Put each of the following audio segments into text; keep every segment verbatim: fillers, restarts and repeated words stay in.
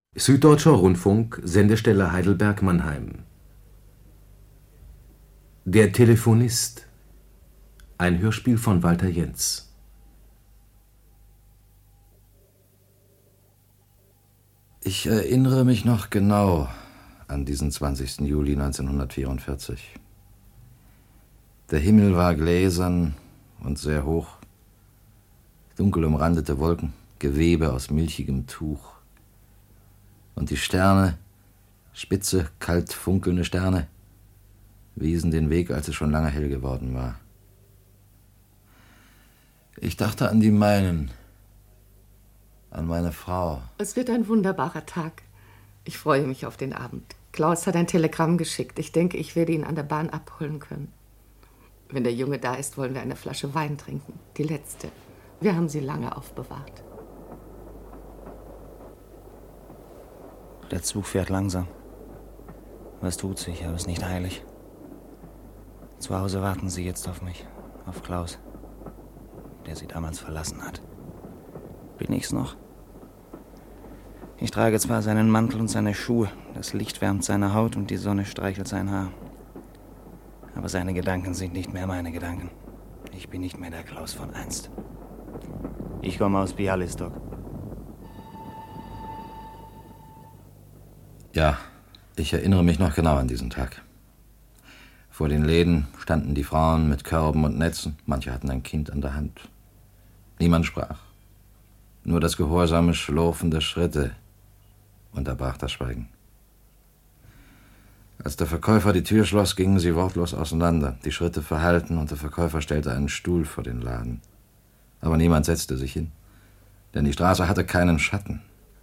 Süddeutscher Rundfunk, Sendestelle Heidelberg-Mannheim. Der Telefonist. Ein Hörspiel von Walter Jentz. Ich erinnere mich noch genau an diesen zwanzigsten Juli neunzehnhundertvierundvierzig. Der Himmel war gläsern und sehr hoch. Dunkel umrandete Wolken, Gewebe aus milchigem Tuch. Und die Sterne, spitze, kalt funkelnde Sterne, wiesen den Weg, als es schon lange hell geworden war. Ich dachte an die meinen, an meine Frau. Es wird ein wunderbarer Tag. Ich freue mich auf den Abend. Klaus hat ein Telegramm geschickt. Ich denke, ich werde ihn an der Bahn abholen können. Wenn der Junge da ist, wollen wir eine Flasche Wein trinken. Die letzte. Wir haben sie lange aufbewahrt. Der Zug fährt langsam. Was tut sich, aber ist nicht eilig. Zu Hause warten sie jetzt auf mich, auf Klaus, der sie damals verlassen hat. Bin ich's noch? Ich trage zwar seinen Mantel und seine Schuhe, das Licht wärmt seine Haut und die Sonne streichelt sein Haar. Aber seine Gedanken sind nicht mehr meine Gedanken. Ich bin nicht mehr der Klaus von einst. Ich komme aus Bialystok. Ja, ich erinnere mich noch genau an diesen Tag. Vor den Läden standen die Frauen mit Körben und Netzen. Manche hatten ein Kind an der Hand. Niemand sprach. Nur das gehorsame Schlurfen der Schritte unterbrach das Schweigen. Als der Verkäufer die Tür schloss, gingen sie wortlos auseinander. Die Schritte verhallten und der Verkäufer stellte einen Stuhl vor den Laden. Aber niemand setzte sich hin, denn die Straße hatte keinen Schatten.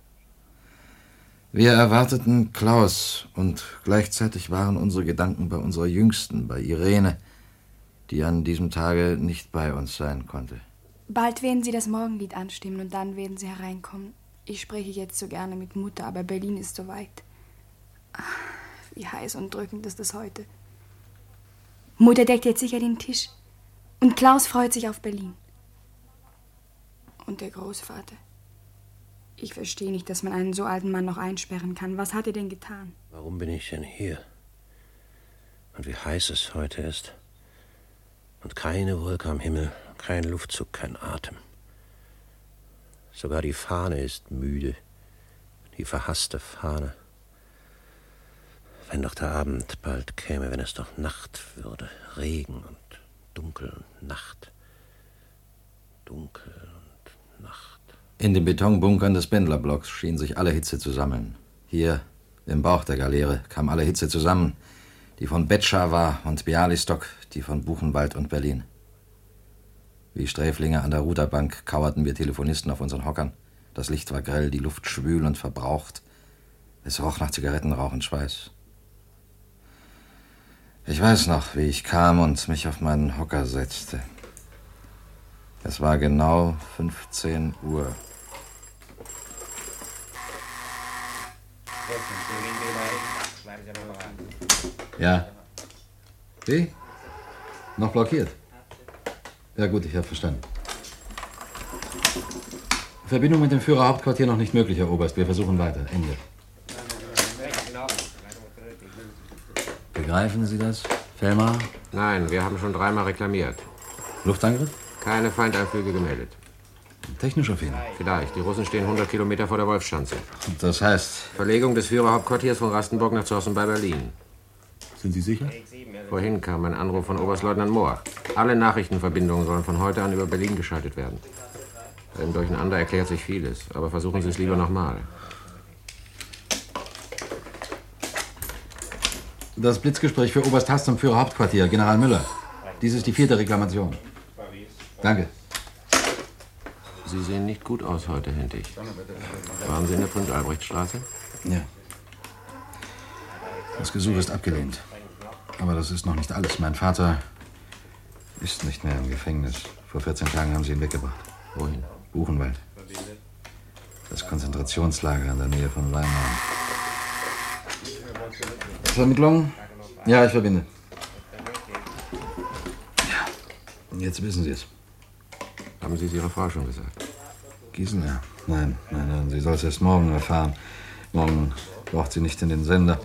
Wir erwarteten Klaus und gleichzeitig waren unsere Gedanken bei unserer Jüngsten, bei Irene, die an diesem Tage nicht bei uns sein konnte. Bald werden Sie das Morgenlied anstimmen und dann werden Sie hereinkommen. Ich spreche jetzt so gerne mit Mutter, aber Berlin ist so weit. Ach, wie heiß und drückend ist es heute. Mutter deckt jetzt sicher den Tisch und Klaus freut sich auf Berlin. Und der Großvater. Ich verstehe nicht, dass man einen so alten Mann noch einsperren kann. Was hat er denn getan? Warum bin ich denn hier? Und wie heiß es heute ist. Und keine Wolke am Himmel, kein Luftzug, kein Atem. Sogar die Fahne ist müde, die verhasste Fahne. Wenn doch der Abend bald käme, wenn es doch Nacht würde, Regen und Dunkel und Nacht. Dunkel und Nacht. In den Betonbunkern des Bendlerblocks schien sich alle Hitze zu sammeln. Hier, im Bauch der Galeere, kam alle Hitze zusammen. Die von Betschava und Bialystok, die von Buchenwald und Berlin. Wie Sträflinge an der Ruderbank kauerten wir Telefonisten auf unseren Hockern. Das Licht war grell, die Luft schwül und verbraucht. Es roch nach Zigarettenrauch und Schweiß. Ich weiß noch, wie ich kam und mich auf meinen Hocker setzte. Es war genau fünfzehn Uhr. Ja. Wie? Noch blockiert? Ja gut, ich habe verstanden. Verbindung mit dem Führerhauptquartier noch nicht möglich, Herr Oberst. Wir versuchen weiter. Ende. Begreifen Sie das, Fellmar? Nein, wir haben schon dreimal reklamiert. Luftangriff? Keine Feindeinflüge gemeldet. Technischer Fehler? Vielleicht. Die Russen stehen hundert Kilometer vor der Wolfschanze. Das heißt? Verlegung des Führerhauptquartiers von Rastenburg nach Zossen bei Berlin. Sind Sie sicher? Vorhin kam ein Anruf von Oberstleutnant Mohr. Alle Nachrichtenverbindungen sollen von heute an über Berlin geschaltet werden. Im Durcheinander erklärt sich vieles, aber versuchen Sie es lieber nochmal. Das Blitzgespräch für Oberst Hass zum Führerhauptquartier, General Müller. Dies ist die vierte Reklamation. Danke. Sie sehen nicht gut aus heute, Hentig. Waren Sie in der Prinz-Albrecht-Straße? Ja. Das Gesuch ist abgelehnt. Aber das ist noch nicht alles. Mein Vater ist nicht mehr im Gefängnis. Vor vierzehn Tagen haben sie ihn weggebracht. Wohin? Buchenwald. Das Konzentrationslager in der Nähe von Weimar. Vermittlung? Ja, ich verbinde. Ja, jetzt wissen Sie es. Haben Sie es Ihrer Frau schon gesagt? Giesener? Nein, nein, nein, sie soll es erst morgen erfahren. Morgen braucht sie nicht in den Sender.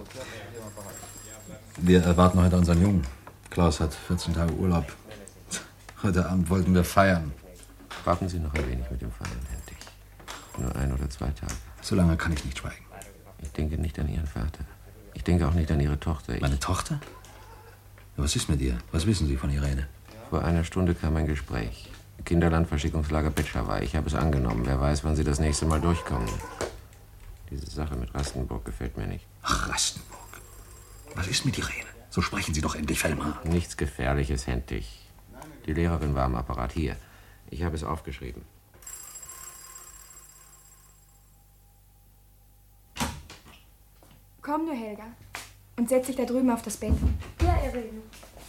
Wir erwarten heute unseren Jungen. Klaus hat vierzehn Tage Urlaub. Heute Abend wollten wir feiern. Warten Sie noch ein wenig mit dem Feiern, Hentig. Nur ein oder zwei Tage. So lange kann ich nicht schweigen. Ich denke nicht an Ihren Vater. Ich denke auch nicht an Ihre Tochter. Ich Meine Tochter? Was ist mit ihr? Was wissen Sie von Irene? Vor einer Stunde kam ein Gespräch. Kinderlandverschickungslager Petschawai. Ich habe es angenommen. Wer weiß, wann Sie das nächste Mal durchkommen. Diese Sache mit Rastenburg gefällt mir nicht. Ach, Rastenburg. Was ist mit Irene? So sprechen Sie doch endlich, Fellmar. Nichts Gefährliches, Hentig. Die Lehrerin war am Apparat. Hier. Ich habe es aufgeschrieben. Komm nur, Helga. Und setz dich da drüben auf das Bett. Ja, Irene.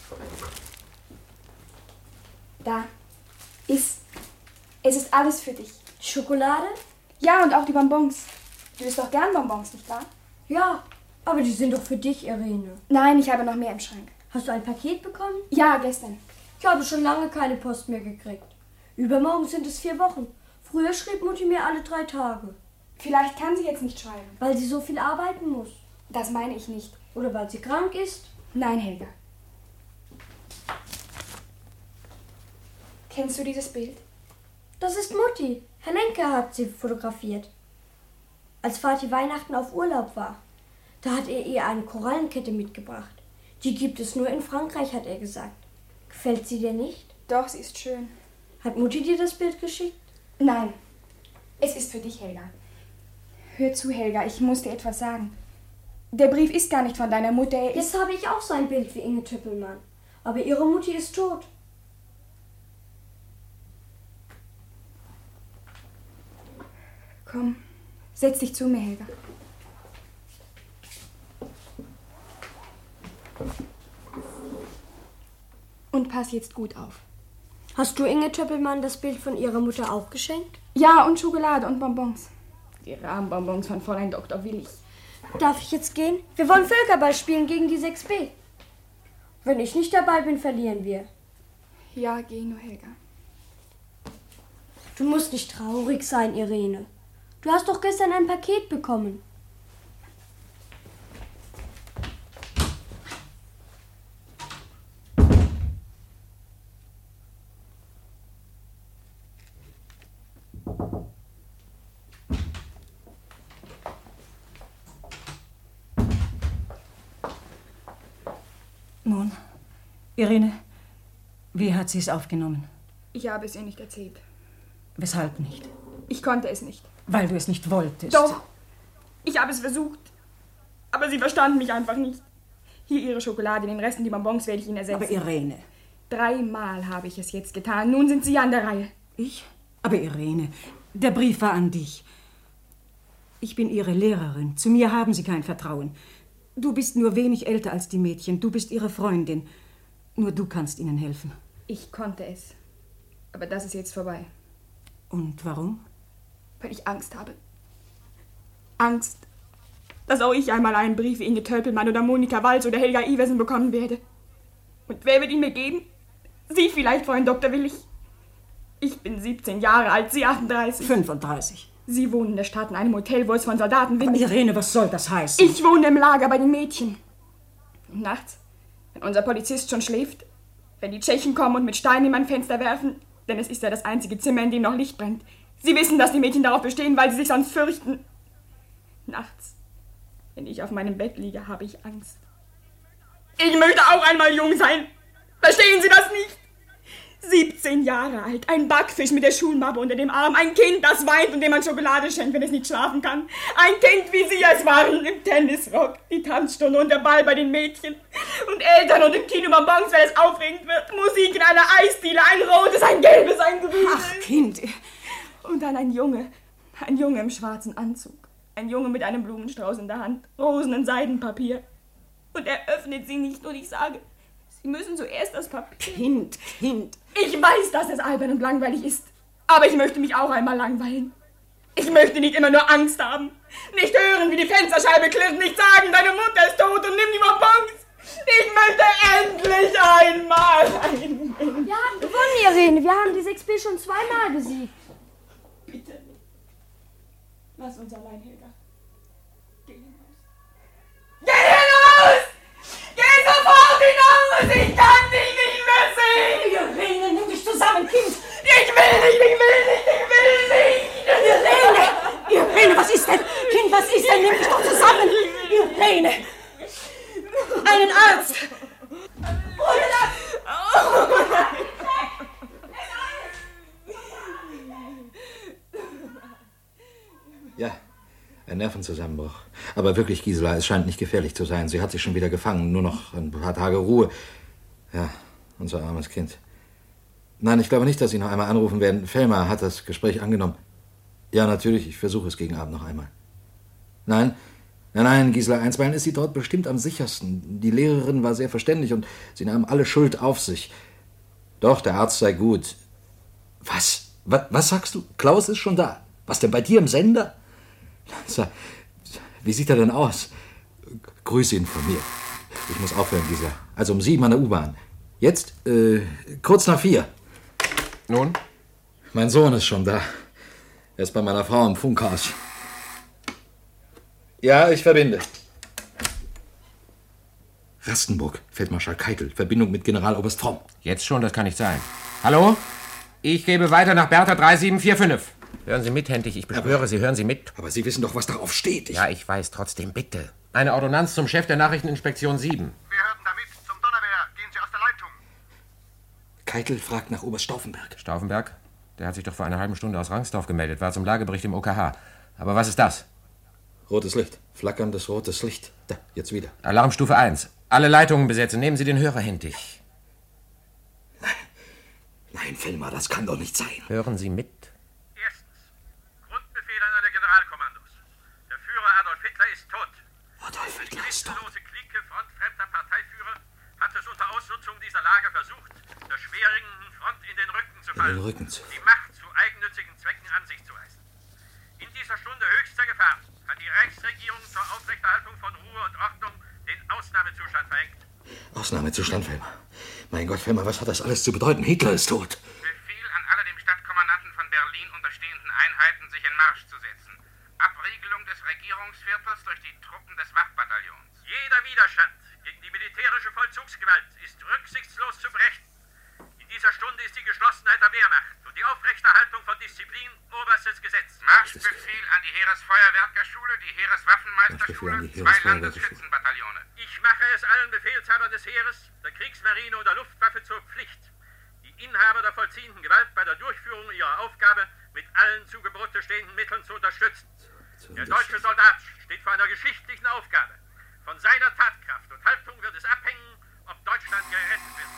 Da. Iss. Es ist alles für dich. Schokolade? Ja, und auch die Bonbons. Du isst doch gern Bonbons, nicht wahr? Ja, aber die sind doch für dich, Irene. Nein, ich habe noch mehr im Schrank. Hast du ein Paket bekommen? Ja, gestern. Ich habe schon lange keine Post mehr gekriegt. Übermorgen sind es vier Wochen. Früher schrieb Mutti mir alle drei Tage. Vielleicht kann sie jetzt nicht schreiben. Weil sie so viel arbeiten muss. Das meine ich nicht. Oder weil sie krank ist. Nein, Helga. Kennst du dieses Bild? Das ist Mutti. Herr Lenke hat sie fotografiert. Als Vati Weihnachten auf Urlaub war. Da hat er ihr eine Korallenkette mitgebracht. Die gibt es nur in Frankreich, hat er gesagt. Gefällt sie dir nicht? Doch, sie ist schön. Hat Mutti dir das Bild geschickt? Nein. Es ist für dich, Helga. Hör zu, Helga, ich muss dir etwas sagen. Der Brief ist gar nicht von deiner Mutter. Er ist... Jetzt habe ich auch so ein Bild wie Inge Tüppelmann. Aber ihre Mutti ist tot. Komm, setz dich zu mir, Helga. Und pass jetzt gut auf. Hast du Inge Töppelmann das Bild von ihrer Mutter auch geschenkt? Ja, und Schokolade und Bonbons. Die Rahmenbonbons von Fräulein Doktor Willig. Darf ich jetzt gehen? Wir wollen Völkerball spielen gegen die sechs B. Wenn ich nicht dabei bin, verlieren wir. Ja, geh nur, Helga. Du musst nicht traurig sein, Irene. Du hast doch gestern ein Paket bekommen. Nun, Irene, wie hat sie es aufgenommen? Ich habe es ihr nicht erzählt. Weshalb nicht? Ich konnte es nicht. Weil du es nicht wolltest. Doch, ich habe es versucht. Aber sie verstanden mich einfach nicht. Hier ihre Schokolade, den Rest und die Bonbons werde ich ihnen ersetzen. Aber Irene... Dreimal habe ich es jetzt getan. Nun sind Sie an der Reihe. Ich? Aber Irene, der Brief war an dich. Ich bin Ihre Lehrerin. Zu mir haben Sie kein Vertrauen. Du bist nur wenig älter als die Mädchen. Du bist ihre Freundin. Nur du kannst ihnen helfen. Ich konnte es. Aber das ist jetzt vorbei. Und warum? Weil ich Angst habe. Angst, dass auch ich einmal einen Brief wie Inge Töpelmann oder Monika Walz oder Helga Iversen bekommen werde. Und wer wird ihn mir geben? Sie vielleicht, Fräulein Doktor Willig. Ich bin siebzehn Jahre alt, Sie achtunddreißig. fünfunddreißig. Sie wohnen in der Stadt in einem Hotel, wo es von Soldaten windet. Irene, was soll das heißen? Ich wohne im Lager bei den Mädchen. Und nachts, wenn unser Polizist schon schläft, wenn die Tschechen kommen und mit Steinen in mein Fenster werfen, denn es ist ja das einzige Zimmer, in dem noch Licht brennt. Sie wissen, dass die Mädchen darauf bestehen, weil sie sich sonst fürchten. Nachts, wenn ich auf meinem Bett liege, habe ich Angst. Ich möchte auch einmal jung sein. Verstehen Sie das nicht? siebzehn Jahre alt, ein Backfisch mit der Schulmappe unter dem Arm, ein Kind, das weint und dem man Schokolade schenkt, wenn es nicht schlafen kann. Ein Kind, wie Sie es waren, im Tennisrock, die Tanzstunde und der Ball bei den Mädchen. Und Eltern und im Kino Bonbons, wenn es aufregend wird. Musik in einer Eisdiele, ein rotes, ein gelbes, ein grünes. Ach, Kind. Und dann ein Junge, ein Junge im schwarzen Anzug. Ein Junge mit einem Blumenstrauß in der Hand, Rosen in Seidenpapier. Und er öffnet sie nicht und ich sage, Sie müssen zuerst das Papier... Kind, Kind. Ich weiß, dass es albern und langweilig ist. Aber ich möchte mich auch einmal langweilen. Ich möchte nicht immer nur Angst haben. Nicht hören, wie die Fensterscheibe klirrt. Nicht sagen, deine Mutter ist tot und nimm die Bonbons. Ich möchte endlich einmal ein... Wir haben gewonnen, Irene. Wir haben die sechs B schon zweimal besiegt. Bitte. Lass uns allein, Helga. Irene, was ist denn? Nimm dich doch zusammen! Irene! Einen Arzt! Ja, ein Nervenzusammenbruch. Aber wirklich, Gisela, es scheint nicht gefährlich zu sein. Sie hat sich schon wieder gefangen. Nur noch ein paar Tage Ruhe. Ja, unser armes Kind. Nein, ich glaube nicht, dass Sie noch einmal anrufen werden. Fellmar hat das Gespräch angenommen. Ja, natürlich, ich versuche es gegen Abend noch einmal. Nein, nein, nein, Gisela, einstweilen ist sie dort bestimmt am sichersten. Die Lehrerin war sehr verständig und sie nahm alle Schuld auf sich. Doch, der Arzt sei gut. Was? Was, was sagst du? Klaus ist schon da. Was denn, bei dir im Sender? Wie sieht er denn aus? Grüße ihn von mir. Ich muss aufhören, Gisela. Also um sieben an der U-Bahn. Jetzt, äh, kurz nach vier. Nun? Mein Sohn ist schon da. Er ist bei meiner Frau im Funkhaus. Ja, ich verbinde. Rastenburg, Feldmarschall Keitel, Verbindung mit Generaloberst Fromm. Jetzt schon, das kann nicht sein. Hallo? Ich gebe weiter nach Bertha drei sieben vier fünf. Hören Sie mit, Hentig, ich beschwöre aber, Sie, hören Sie mit. Aber Sie wissen doch, was darauf steht. Ich ja, ich weiß, trotzdem, bitte. Eine Ordonnanz zum Chef der Nachrichteninspektion sieben. Wir hörten damit zum Donnerwehr. Gehen Sie aus der Leitung. Keitel fragt nach Oberst Stauffenberg. Stauffenberg? Der hat sich doch vor einer halben Stunde aus Rangsdorf gemeldet, war zum Lagebericht im O K H. Aber was ist das? Rotes Licht. Flackerndes rotes Licht. Da, jetzt wieder. Alarmstufe eins. Alle Leitungen besetzen. Nehmen Sie den Hörer, Hentig. Nein. Nein, Fellmar, das kann doch nicht sein. Hören Sie mit. Erstens. Grundbefehl an alle Generalkommandos. Der Führer Adolf Hitler ist tot. Adolf Hitler ist tot. Die gewissenlose Clique frontfremder Parteiführer hat es unter Ausnutzung dieser Lage versucht, der schwerringenden Front in den Rücken zu fallen. In den Rücken zu. Die Macht zu eigennützigen Zwecken an sich zu reißen. In dieser Stunde höchster Gefahr hat die Reichsregierung zur Aufrechterhaltung von Ruhe und Ordnung den Ausnahmezustand verhängt. Ausnahmezustand, Fellmar. Mein Gott, Fellmar, was hat das alles zu bedeuten? Hitler ist tot. Befehl an alle dem Stadtkommandanten von Berlin unterstehenden Einheiten, sich in Marsch zu setzen. Abriegelung des Regierungsviertels durch die Truppen des Wachbataillons. Jeder Widerstand gegen die militärische Vollzugsgewalt ist rücksichtslos zu brechen. In dieser Stunde ist die Geschlossenheit der Wehrmacht und die Aufrechterhaltung von Disziplin oberstes Gesetz. Marschbefehl an die Heeresfeuerwerkerschule, die Heereswaffenmeisterschule, die zwei Landesschützenbataillone. Ich mache es allen Befehlshabern des Heeres, der Kriegsmarine und der Luftwaffe zur Pflicht, die Inhaber der vollziehenden Gewalt bei der Durchführung ihrer Aufgabe mit allen zu Gebote stehenden Mitteln zu unterstützen. Der deutsche Soldat steht vor einer geschichtlichen Aufgabe. Von seiner Tatkraft und Haltung wird es abhängen, ob Deutschland gerettet wird.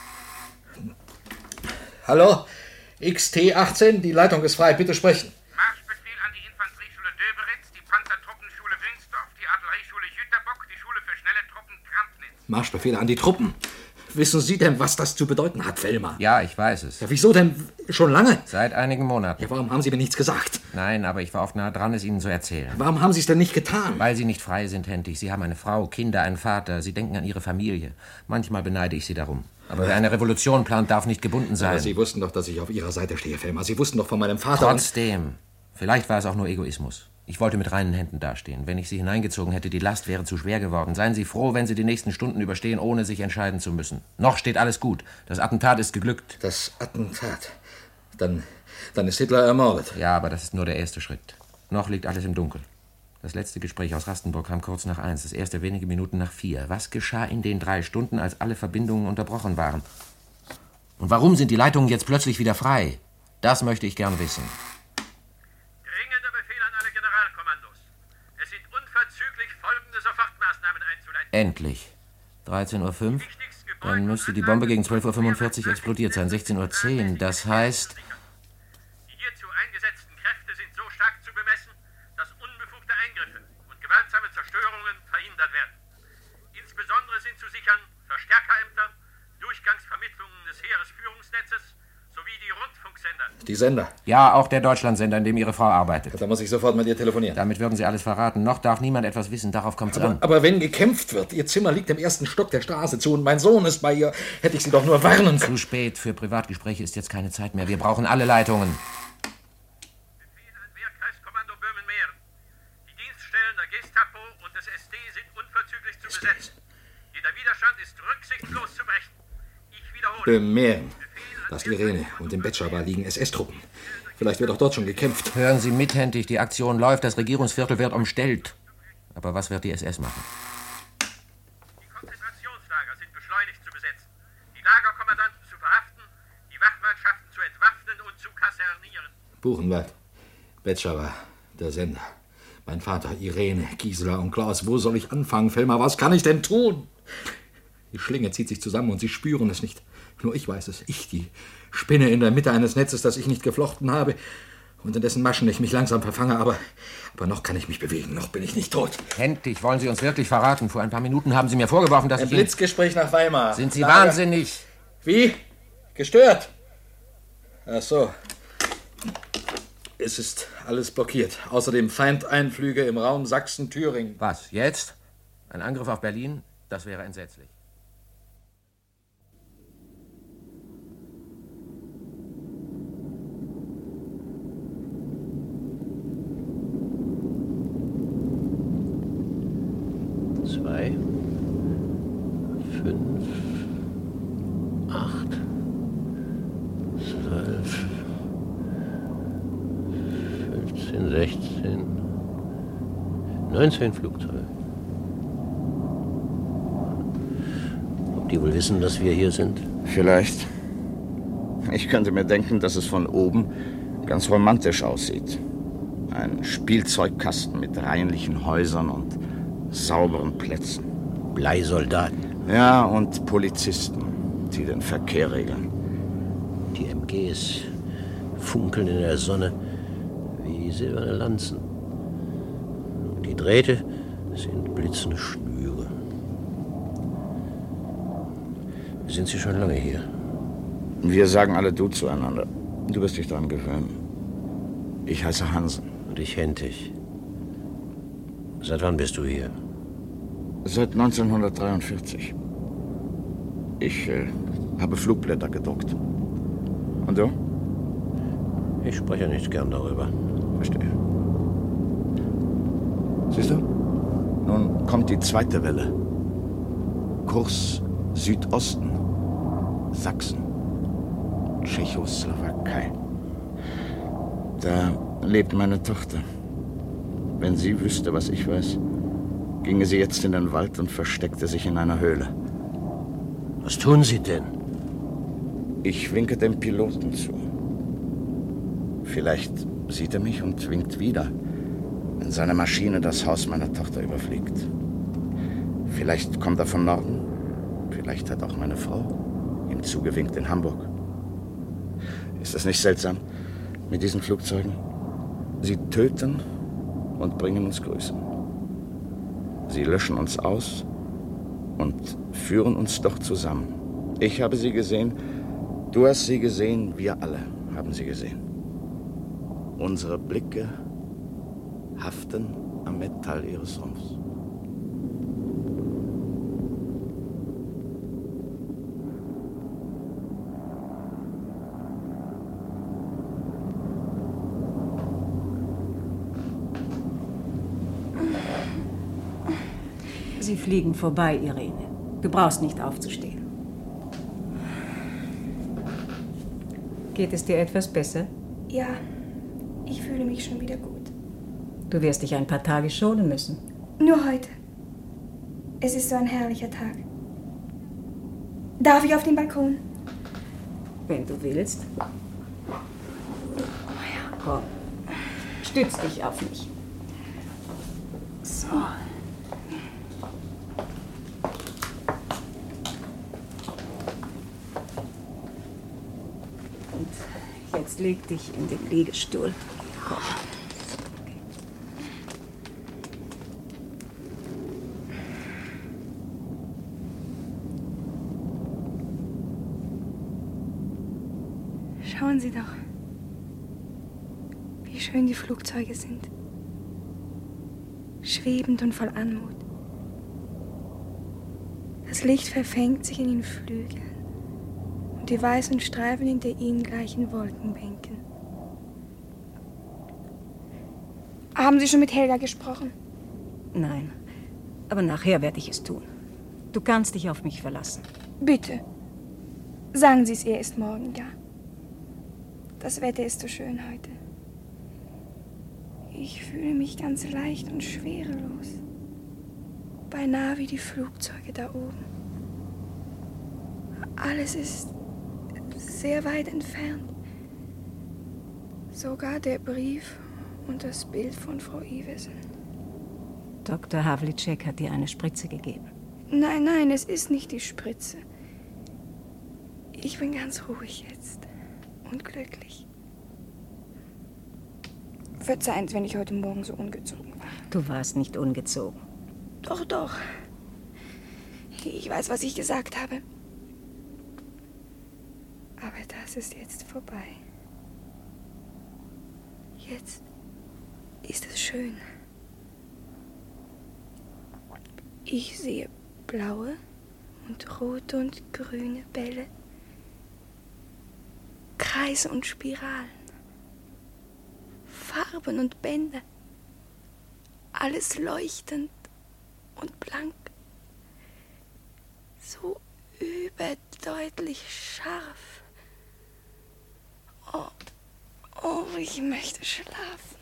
Hallo, X T achtzehn, die Leitung ist frei, bitte sprechen. Marschbefehl an die Infanterieschule Döberitz, die Panzertruppenschule Wünsdorf, die Artillerieschule Jüterbock, die Schule für schnelle Truppen Krampnitz. Marschbefehle an die Truppen. Wissen Sie denn, was das zu bedeuten hat, Fellmar? Ja, ich weiß es. Ja, wieso denn schon lange? Seit einigen Monaten. Ja, warum haben Sie mir nichts gesagt? Nein, aber ich war oft nah dran, es Ihnen zu erzählen. Warum haben Sie es denn nicht getan? Weil Sie nicht frei sind, Hentig. Sie haben eine Frau, Kinder, einen Vater. Sie denken an Ihre Familie. Manchmal beneide ich Sie darum. Aber wer eine Revolution plant, darf nicht gebunden sein. Aber Sie wussten doch, dass ich auf Ihrer Seite stehe, Fellmar. Sie wussten doch von meinem Vater... Trotzdem. Vielleicht war es auch nur Egoismus. Ich wollte mit reinen Händen dastehen. Wenn ich Sie hineingezogen hätte, die Last wäre zu schwer geworden. Seien Sie froh, wenn Sie die nächsten Stunden überstehen, ohne sich entscheiden zu müssen. Noch steht alles gut. Das Attentat ist geglückt. Das Attentat? Dann, dann ist Hitler ermordet. Ja, aber das ist nur der erste Schritt. Noch liegt alles im Dunkeln. Das letzte Gespräch aus Rastenburg kam kurz nach eins, das erste wenige Minuten nach vier. Was geschah in den drei Stunden, als alle Verbindungen unterbrochen waren? Und warum sind die Leitungen jetzt plötzlich wieder frei? Das möchte ich gern wissen. Dringender Befehl an alle Generalkommandos. Es sind unverzüglich folgende Sofortmaßnahmen einzuleiten. Endlich. dreizehn Uhr fünf. Dann müsste die Bombe gegen zwölf Uhr fünfundvierzig explodiert sein. sechzehn Uhr zehn. Das heißt... Die hierzu eingesetzten Kräfte sind so stark zu bemessen, dass unbefugte Eingriffe und gewaltsame Zerstörungen verhindert werden. Insbesondere sind zu sichern Verstärkerämter, Durchgangsvermittlungen des Heeresführungsnetzes sowie die Rundfunksender. Die Sender? Ja, auch der Deutschlandsender, in dem Ihre Frau arbeitet. Ja, da muss ich sofort mit ihr telefonieren. Damit würden Sie alles verraten. Noch darf niemand etwas wissen, darauf kommt's aber, an. Aber wenn gekämpft wird, Ihr Zimmer liegt im ersten Stock der Straße zu und mein Sohn ist bei ihr, hätte ich Sie doch nur warnen können. Zu spät. Für Privatgespräche ist jetzt keine Zeit mehr. Wir brauchen alle Leitungen. Befehl an Wehrkreiskommando Böhmen-Mähren. Die Dienststellen der Gestapo und des S D sind unverzüglich zu besetzen. Jeder Widerstand ist rücksichtslos zu brechen. Ich wiederhole. Böhmen-Mähren. Da ist Irene und im Betschaba liegen S S-Truppen. Vielleicht wird auch dort schon gekämpft. Hören Sie mit, Hentig, die Aktion läuft, das Regierungsviertel wird umstellt. Aber was wird die S S machen? Die Konzentrationslager sind beschleunigt zu besetzen, die Lagerkommandanten zu verhaften, die Wachmannschaften zu entwaffnen und zu kasernieren. Buchenwald, Betschauer, der Sender. Mein Vater, Irene, Gisela und Klaus. Wo soll ich anfangen, Felmer? Was kann ich denn tun? Die Schlinge zieht sich zusammen und Sie spüren es nicht. Nur ich weiß es. Ich, die Spinne in der Mitte eines Netzes, das ich nicht geflochten habe und in dessen Maschen ich mich langsam verfange. Aber, aber noch kann ich mich bewegen. Noch bin ich nicht tot. Endlich, wollen Sie uns wirklich verraten? Vor ein paar Minuten haben Sie mir vorgeworfen, dass Ein ich... Blitzgespräch nach Weimar. Sind Sie Lager. wahnsinnig? Wie? Gestört? Ach so. Es ist alles blockiert. Außerdem Feindeinflüge im Raum Sachsen-Thüringen. Was, jetzt? Ein Angriff auf Berlin? Das wäre entsetzlich. Zwei, fünf, acht, zwölf, fünfzehn, sechzehn, neunzehn Flugzeuge. Ob die wohl wissen, dass wir hier sind? Vielleicht. Ich könnte mir denken, dass es von oben ganz romantisch aussieht. Ein Spielzeugkasten mit reinlichen Häusern und sauberen Plätzen. Bleisoldaten. Ja, und Polizisten, die den Verkehr regeln. Die M Gs funkeln in der Sonne wie silberne Lanzen. Die Drähte sind blitzende Schnüre. Sind Sie schon lange hier? Wir sagen alle du zueinander. Du wirst dich daran gewöhnen. Ich heiße Hansen. Und ich Hentig. Seit wann bist du hier? Seit neunzehnhundertdreiundvierzig. Ich äh, habe Flugblätter gedruckt. Und du? Ich spreche nicht gern darüber. Verstehe. Siehst du? Nun kommt die zweite Welle. Kurs Südosten. Sachsen. Tschechoslowakei. Da lebt meine Tochter. Wenn sie wüsste, was ich weiß, ginge sie jetzt in den Wald und versteckte sich in einer Höhle. Was tun Sie denn? Ich winke dem Piloten zu. Vielleicht sieht er mich und winkt wieder, wenn seine Maschine das Haus meiner Tochter überfliegt. Vielleicht kommt er von Norden. Vielleicht hat auch meine Frau ihm zugewinkt in Hamburg. Ist das nicht seltsam mit diesen Flugzeugen? Sie töten und bringen uns Grüße. Sie löschen uns aus und führen uns doch zusammen. Ich habe sie gesehen, du hast sie gesehen, wir alle haben sie gesehen. Unsere Blicke haften am Metall ihres Rumpfs. Sie fliegen vorbei, Irene. Du brauchst nicht aufzustehen. Geht es dir etwas besser? Ja, ich fühle mich schon wieder gut. Du wirst dich ein paar Tage schonen müssen. Nur heute. Es ist so ein herrlicher Tag. Darf ich auf den Balkon? Wenn du willst. Komm, stütz dich auf mich. So. Jetzt leg dich in den Liegestuhl. Komm. Schauen Sie doch, wie schön die Flugzeuge sind. Schwebend und voll Anmut. Das Licht verfängt sich in den Flügeln. Und die weißen Streifen hinter ihnen gleichen Wolkenbänken. Haben Sie schon mit Helga gesprochen? Nein, aber nachher werde ich es tun. Du kannst dich auf mich verlassen. Bitte. Sagen Sie es ihr erst morgen, ja? Das Wetter ist so schön heute. Ich fühle mich ganz leicht und schwerelos. beinahe wie die Flugzeuge da oben. Alles ist sehr weit entfernt. Sogar der Brief und das Bild von Frau Iversen. Doktor Havlicek hat dir eine Spritze gegeben. Nein, nein, es ist nicht die Spritze. Ich bin ganz ruhig jetzt und glücklich. Verzeihen Sie, wenn ich heute Morgen so ungezogen war. Du warst nicht ungezogen. Doch, doch. Ich weiß, was ich gesagt habe. Aber das ist jetzt vorbei. Jetzt ist es schön. Ich sehe blaue und rote und grüne Bälle, Kreise und Spiralen, Farben und Bänder, alles leuchtend und blank, so überdeutlich scharf. Oh, oh, ich möchte schlafen.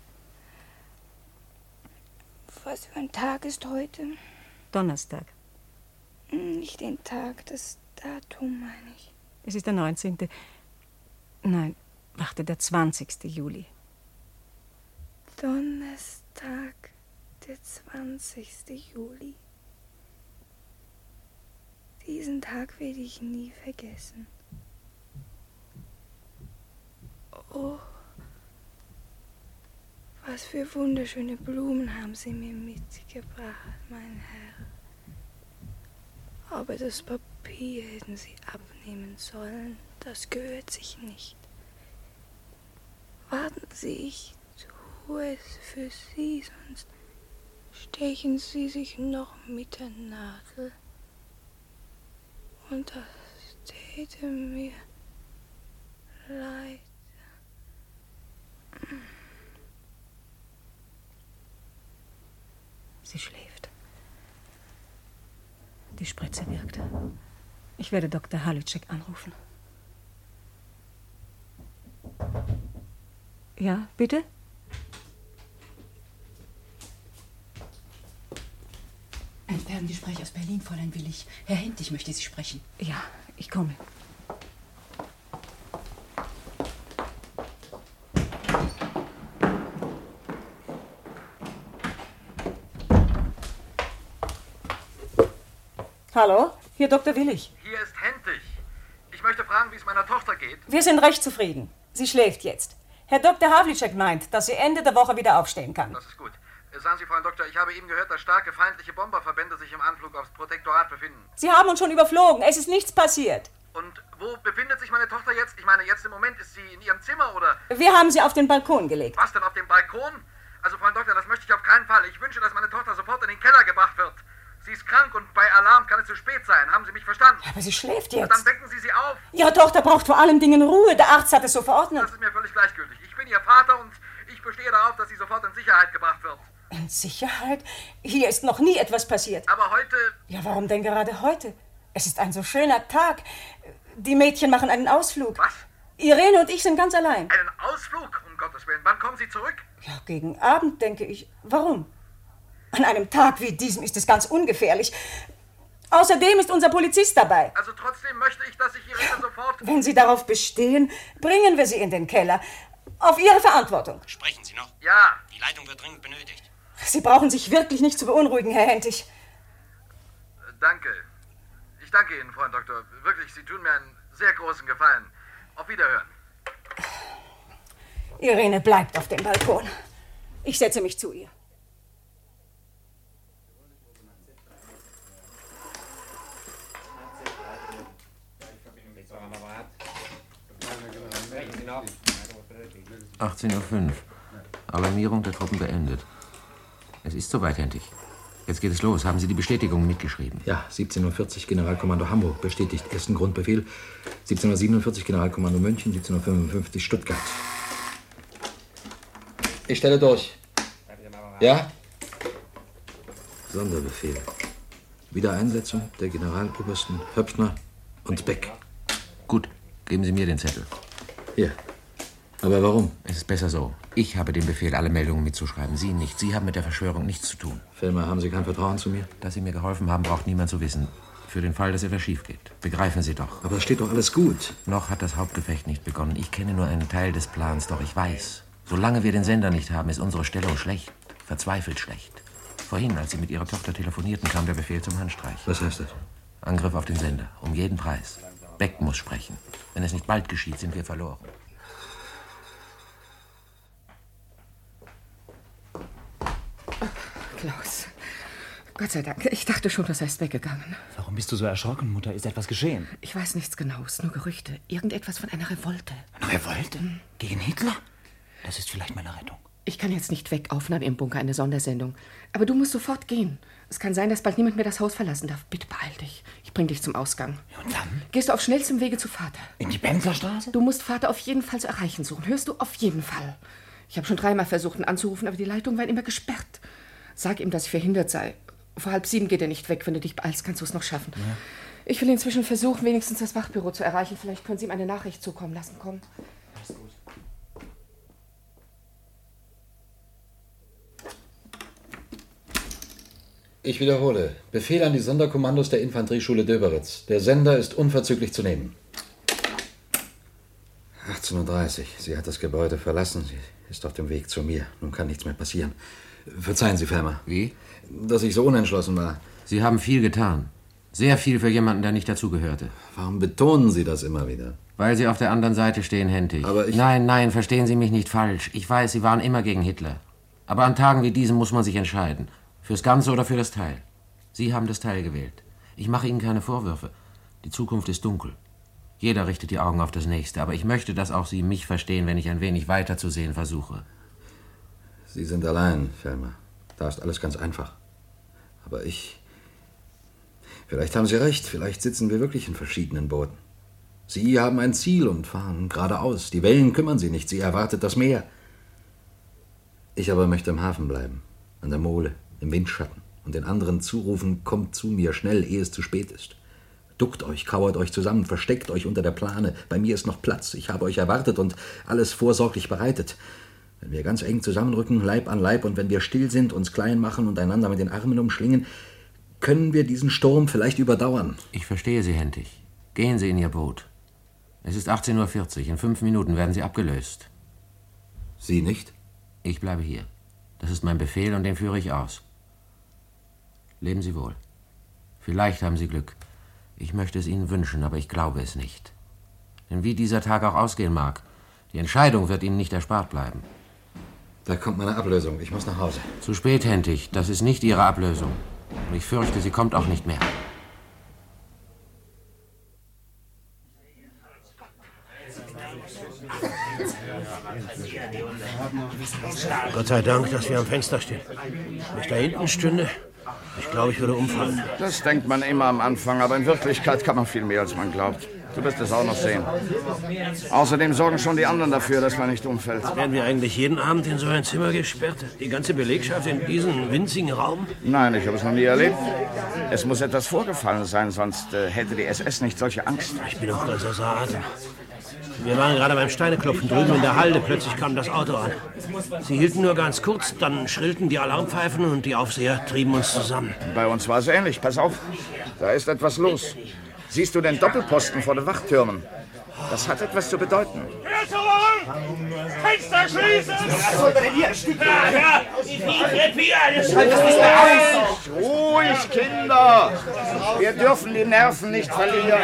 Was für ein Tag ist heute? Donnerstag. Nicht den Tag, das Datum meine ich. Es ist der neunzehnte. Nein, warte, der zwanzigste Juli. Donnerstag, der zwanzigste Juli. Diesen Tag werde ich nie vergessen. Oh, was für wunderschöne Blumen haben Sie mir mitgebracht, mein Herr. Aber das Papier hätten Sie abnehmen sollen. Das gehört sich nicht. Warten Sie, ich tue es für Sie, sonst stechen Sie sich noch mit der Nadel. Und das täte mir leid. Sie schläft. Die Spritze wirkt. Ich werde Doktor Havlicek anrufen. Ja, bitte? Ein Ferngespräch aus Berlin, Fräulein Willig. Herr Hentig möchte Sie sprechen. Ja, ich komme. Hallo, hier Doktor Willig. Hier ist Hentig. Ich möchte fragen, wie es meiner Tochter geht. Wir sind recht zufrieden. Sie schläft jetzt. Herr Doktor Havlicek meint, dass sie Ende der Woche wieder aufstehen kann. Das ist gut. Sagen Sie, Frau Doktor, ich habe eben gehört, dass starke feindliche Bomberverbände sich im Anflug aufs Protektorat befinden. Sie haben uns schon überflogen. Es ist nichts passiert. Und wo befindet sich meine Tochter jetzt? Ich meine, jetzt im Moment ist sie in ihrem Zimmer, oder? Wir haben sie auf den Balkon gelegt. Was denn, auf dem Balkon? Also, Frau Doktor, das möchte ich auf keinen Fall. Ich wünsche, dass meine Tochter sofort in den Keller gebracht wird. Sie ist krank und bei Alarm kann es zu spät sein. Haben Sie mich verstanden? Aber sie schläft jetzt. Dann wecken Sie sie auf. Ihre Tochter braucht vor allen Dingen Ruhe. Der Arzt hat es so verordnet. Das ist mir völlig gleichgültig. Ich bin Ihr Vater und ich bestehe darauf, dass sie sofort in Sicherheit gebracht wird. In Sicherheit? Hier ist noch nie etwas passiert. Aber heute... Ja, warum denn gerade heute? Es ist ein so schöner Tag. Die Mädchen machen einen Ausflug. Was? Irene und ich sind ganz allein. Einen Ausflug? Um Gottes Willen. Wann kommen Sie zurück? Ja, gegen Abend, denke ich. Warum? An einem Tag wie diesem ist es ganz ungefährlich. Außerdem ist unser Polizist dabei. Also trotzdem möchte ich, dass ich Irene ja, sofort... Wenn Sie darauf bestehen, bringen wir sie in den Keller. Auf Ihre Verantwortung. Sprechen Sie noch? Ja. Die Leitung wird dringend benötigt. Sie brauchen sich wirklich nicht zu beunruhigen, Herr Hentig. Danke. Ich danke Ihnen, Frau Doktor. Wirklich, Sie tun mir einen sehr großen Gefallen. Auf Wiederhören. Irene bleibt auf dem Balkon. Ich setze mich zu ihr. achtzehn Uhr fünf. Alarmierung der Truppen beendet. Es ist soweit, Hentig. Jetzt geht es los. Haben Sie die Bestätigung mitgeschrieben? Ja, siebzehn Uhr vierzig Generalkommando Hamburg bestätigt ersten Grundbefehl. siebzehn Uhr siebenundvierzig Generalkommando München, siebzehn Uhr fünfundfünfzig Stuttgart. Ich stelle durch. Ja? Sonderbefehl. Wiedereinsetzung der Generalobersten Höpfner und Beck. Gut, geben Sie mir den Zettel. Hier. Aber warum? Es ist besser so. Ich habe den Befehl, alle Meldungen mitzuschreiben. Sie nicht. Sie haben mit der Verschwörung nichts zu tun. Filmer, haben Sie kein Vertrauen zu mir? Dass Sie mir geholfen haben, braucht niemand zu wissen. Für den Fall, dass etwas schief geht. Begreifen Sie doch. Aber es steht doch alles gut. Noch hat das Hauptgefecht nicht begonnen. Ich kenne nur einen Teil des Plans, doch ich weiß, solange wir den Sender nicht haben, ist unsere Stellung schlecht. Verzweifelt schlecht. Vorhin, als Sie mit Ihrer Tochter telefonierten, kam der Befehl zum Handstreich. Was heißt das? Angriff auf den Sender. Um jeden Preis. Beck muss sprechen. Wenn es nicht bald geschieht, sind wir verloren. Klaus. Gott sei Dank. Ich dachte schon, du seist weggegangen. Warum bist du so erschrocken, Mutter? Ist etwas geschehen? Ich weiß nichts Genaues, nur Gerüchte. Irgendetwas von einer Revolte. Eine Revolte? Hm. Gegen Hitler? Das ist vielleicht meine Rettung. Ich kann jetzt nicht weg, aufnahmen im Bunker, eine Sondersendung. Aber du musst sofort gehen. Es kann sein, dass bald niemand mehr das Haus verlassen darf. Bitte beeil dich. Ich bring dich zum Ausgang. Ja, und dann? Gehst du auf schnellstem Wege zu Vater. In die Benzlerstraße? Du musst Vater auf jeden Fall zu erreichen suchen. Hörst du? Auf jeden Fall. Ich habe schon dreimal versucht, ihn anzurufen, aber die Leitungen waren immer gesperrt. Sag ihm, dass ich verhindert sei. Vor halb sieben geht er nicht weg. Wenn du dich beeilst, kannst du es noch schaffen. Ja. Ich will inzwischen versuchen, wenigstens das Wachbüro zu erreichen. Vielleicht können Sie ihm eine Nachricht zukommen lassen. Komm. Alles gut. Ich wiederhole. Befehl an die Sonderkommandos der Infanterieschule Döberitz. Der Sender ist unverzüglich zu nehmen. achtzehn Uhr dreißig. Sie hat das Gebäude verlassen. Sie ist auf dem Weg zu mir. Nun kann nichts mehr passieren. Verzeihen Sie, Felmer. Wie? Dass ich so unentschlossen war. Sie haben viel getan. Sehr viel für jemanden, der nicht dazugehörte. Warum betonen Sie das immer wieder? Weil Sie auf der anderen Seite stehen, Hentig. Aber ich... Nein, nein, verstehen Sie mich nicht falsch. Ich weiß, Sie waren immer gegen Hitler. Aber an Tagen wie diesen muss man sich entscheiden. Fürs Ganze oder für das Teil. Sie haben das Teil gewählt. Ich mache Ihnen keine Vorwürfe. Die Zukunft ist dunkel. Jeder richtet die Augen auf das Nächste. Aber ich möchte, dass auch Sie mich verstehen, wenn ich ein wenig weiterzusehen versuche. Sie sind allein, Felmer. Da ist alles ganz einfach. Aber ich... Vielleicht haben Sie recht. Vielleicht sitzen wir wirklich in verschiedenen Booten. Sie haben ein Ziel und fahren geradeaus. Die Wellen kümmern Sie nicht. Sie erwartet das Meer. Ich aber möchte im Hafen bleiben. An der Mole, im Windschatten. Und den anderen zurufen, kommt zu mir schnell, ehe es zu spät ist. Duckt euch, kauert euch zusammen, versteckt euch unter der Plane. Bei mir ist noch Platz. Ich habe euch erwartet und alles vorsorglich bereitet. Wenn wir ganz eng zusammenrücken, Leib an Leib, und wenn wir still sind, uns klein machen und einander mit den Armen umschlingen, können wir diesen Sturm vielleicht überdauern. Ich verstehe Sie, Hentig. Gehen Sie in Ihr Boot. Es ist achtzehn Uhr vierzig. In fünf Minuten werden Sie abgelöst. Sie nicht? Ich bleibe hier. Das ist mein Befehl und den führe ich aus. Leben Sie wohl. Vielleicht haben Sie Glück. Ich möchte es Ihnen wünschen, aber ich glaube es nicht. Denn wie dieser Tag auch ausgehen mag, die Entscheidung wird Ihnen nicht erspart bleiben. Da kommt meine Ablösung. Ich muss nach Hause. Zu spät, Hentig. Das ist nicht Ihre Ablösung. Und ich fürchte, sie kommt auch nicht mehr. Gott sei Dank, dass wir am Fenster stehen. Wenn ich da hinten stünde, ich glaube, ich würde umfallen. Das denkt man immer am Anfang, aber in Wirklichkeit kann man viel mehr, als man glaubt. Du wirst es auch noch sehen. Außerdem sorgen schon die anderen dafür, dass man nicht umfällt. Werden wir eigentlich jeden Abend in so ein Zimmer gesperrt? Die ganze Belegschaft in diesem winzigen Raum? Nein, ich habe es noch nie erlebt. Es muss etwas vorgefallen sein, sonst äh, hätte die S S nicht solche Angst. Ich bin auch ganz außer Atem. Wir waren gerade beim Steineklopfen drüben in der Halde. Plötzlich kam das Auto an. Sie hielten nur ganz kurz, dann schrillten die Alarmpfeifen und die Aufseher trieben uns zusammen. Bei uns war es ähnlich. Pass auf, da ist etwas los. Siehst du den Doppelposten vor den Wachtürmen? Das hat etwas zu bedeuten. Fenster schließen! Was soll denn hier? Ja, ich Ruhig, ruhig, Kinder! Wir dürfen die Nerven nicht verlieren.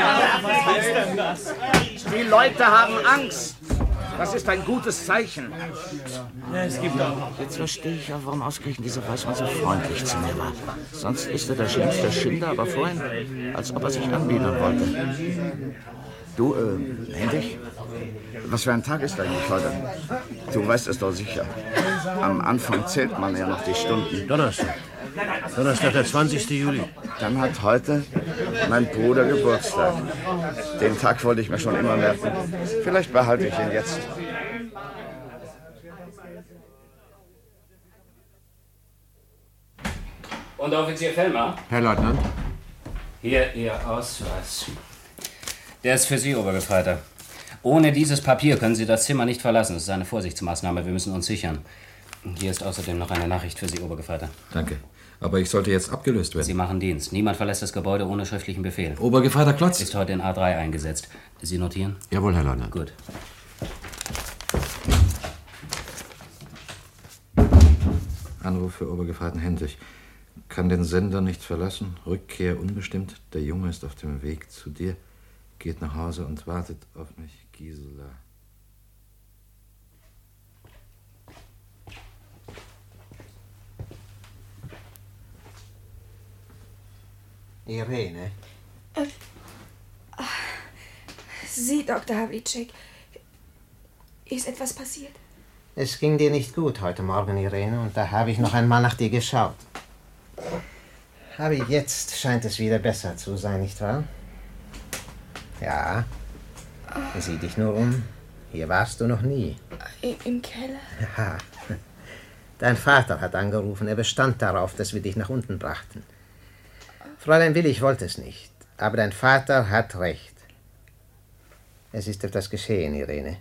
Die Leute haben Angst. Das ist ein gutes Zeichen. Ja, es gibt auch. Jetzt verstehe ich auch, warum ausgerechnet dieser Weißmann so freundlich zu mir war. Sonst ist er der schlimmste Schinder, aber vorhin, als ob er sich anbiedern wollte. Du, äh, Henrich, was für ein Tag ist eigentlich heute? Du weißt es doch sicher. Am Anfang zählt man ja noch die Stunden. Donnerstag. Donnerstag, der zwanzigste Juli. Dann hat heute mein Bruder Geburtstag. Den Tag wollte ich mir schon immer merken. Vielleicht behalte ich ihn jetzt. Unteroffizier Fellmer? Herr Leutnant? Hier Ihr Ausweis. Der ist für Sie, Obergefreiter. Ohne dieses Papier können Sie das Zimmer nicht verlassen. Es ist eine Vorsichtsmaßnahme. Wir müssen uns sichern. Hier ist außerdem noch eine Nachricht für Sie, Obergefreiter. Danke. Aber ich sollte jetzt abgelöst werden. Sie machen Dienst. Niemand verlässt das Gebäude ohne schriftlichen Befehl. Obergefreiter Klotz ist heute in A drei eingesetzt. Sie notieren? Jawohl, Herr Leutnant. Gut. Anruf für Obergefreiten Hentig. Kann den Sender nicht verlassen. Rückkehr unbestimmt. Der Junge ist auf dem Weg zu dir. Geht nach Hause und wartet auf mich, Gisela. Irene? Äh, Sie, Doktor Havlicek. Ist etwas passiert? Es ging dir nicht gut heute Morgen, Irene, und da habe ich noch einmal nach dir geschaut. Aber jetzt scheint es wieder besser zu sein, nicht wahr? Ja. Sieh dich nur um. Hier warst du noch nie. I- Im Keller? Ja. Dein Vater hat angerufen. Er bestand darauf, dass wir dich nach unten brachten. Fräulein Willig wollte es nicht. Aber dein Vater hat recht. Es ist etwas geschehen, Irene.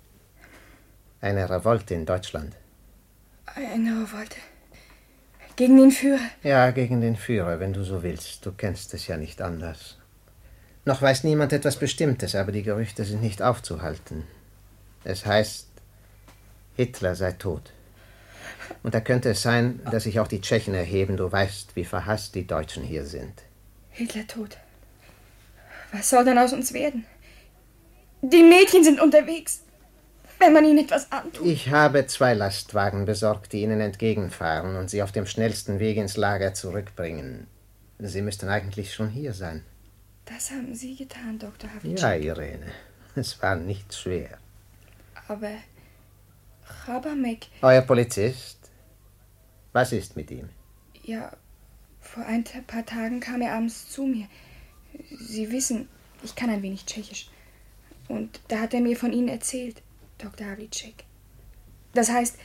Eine Revolte in Deutschland. Eine Revolte? Gegen den Führer? Ja, gegen den Führer, wenn du so willst. Du kennst es ja nicht anders. Noch weiß niemand etwas Bestimmtes, aber die Gerüchte sind nicht aufzuhalten. Es heißt, Hitler sei tot. Und da könnte es sein, dass sich auch die Tschechen erheben. Du weißt, wie verhasst die Deutschen hier sind. Hitler tot. Was soll denn aus uns werden? Die Mädchen sind unterwegs. Wenn man ihnen etwas antut. Ich habe zwei Lastwagen besorgt, die ihnen entgegenfahren und sie auf dem schnellsten Weg ins Lager zurückbringen. Sie müssten eigentlich schon hier sein. Das haben Sie getan, Doktor Havlicek. Ja, Irene. Es war nicht schwer. Aber Chabamek... Euer Polizist? Was ist mit ihm? Ja, vor ein paar Tagen kam er abends zu mir. Sie wissen, ich kann ein wenig Tschechisch. Und da hat er mir von Ihnen erzählt, Doktor Havlicek. Das heißt,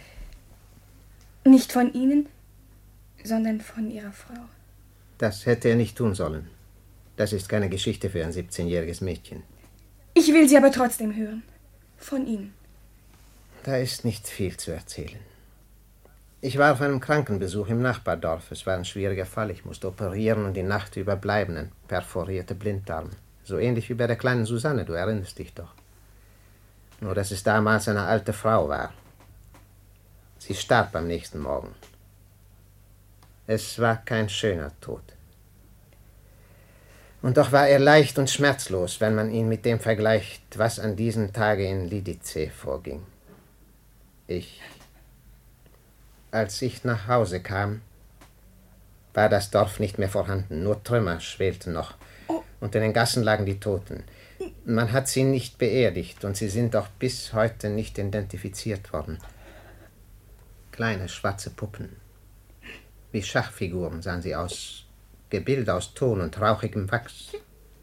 nicht von Ihnen, sondern von Ihrer Frau. Das hätte er nicht tun sollen. Das ist keine Geschichte für ein siebzehnjähriges Mädchen. Ich will sie aber trotzdem hören. Von Ihnen. Da ist nicht viel zu erzählen. Ich war auf einem Krankenbesuch im Nachbardorf. Es war ein schwieriger Fall. Ich musste operieren und die Nacht über bleiben. Ein perforierter Blinddarm. So ähnlich wie bei der kleinen Susanne, du erinnerst dich doch. Nur, dass es damals eine alte Frau war. Sie starb am nächsten Morgen. Es war kein schöner Tod. Und doch war er leicht und schmerzlos, wenn man ihn mit dem vergleicht, was an diesen Tagen in Lidice vorging. Ich... Als ich nach Hause kam, war das Dorf nicht mehr vorhanden. Nur Trümmer schwelten noch. Und in den Gassen lagen die Toten. Man hat sie nicht beerdigt und sie sind auch bis heute nicht identifiziert worden. Kleine schwarze Puppen. Wie Schachfiguren sahen sie aus. Gebilde aus Ton und rauchigem Wachs.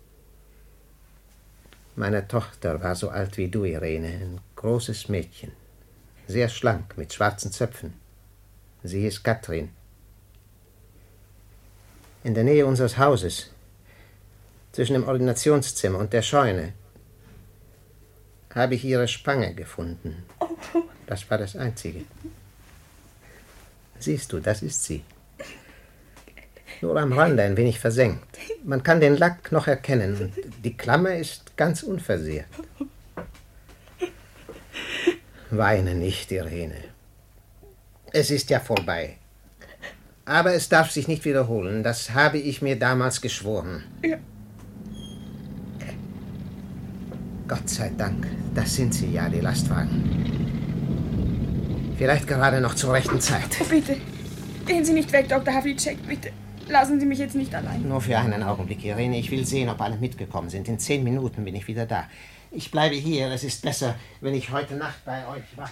Meine Tochter war so alt wie du, Irene. Ein großes Mädchen. Sehr schlank, mit schwarzen Zöpfen. Sie hieß Katrin. In der Nähe unseres Hauses, zwischen dem Ordinationszimmer und der Scheune, habe ich ihre Spange gefunden. Das war das Einzige. Siehst du, das ist sie. Nur am Rande ein wenig versenkt. Man kann den Lack noch erkennen und die Klammer ist ganz unversehrt. Weine nicht, Irene. Es ist ja vorbei. Aber es darf sich nicht wiederholen. Das habe ich mir damals geschworen. Ja. Gott sei Dank, das sind sie ja, die Lastwagen. Vielleicht gerade noch zur rechten Zeit. Bitte, gehen Sie nicht weg, Doktor Havlicek, bitte. Lassen Sie mich jetzt nicht allein. Nur für einen Augenblick, Irene. Ich will sehen, ob alle mitgekommen sind. In zehn Minuten bin ich wieder da. Ich bleibe hier. Es ist besser, wenn ich heute Nacht bei euch wache.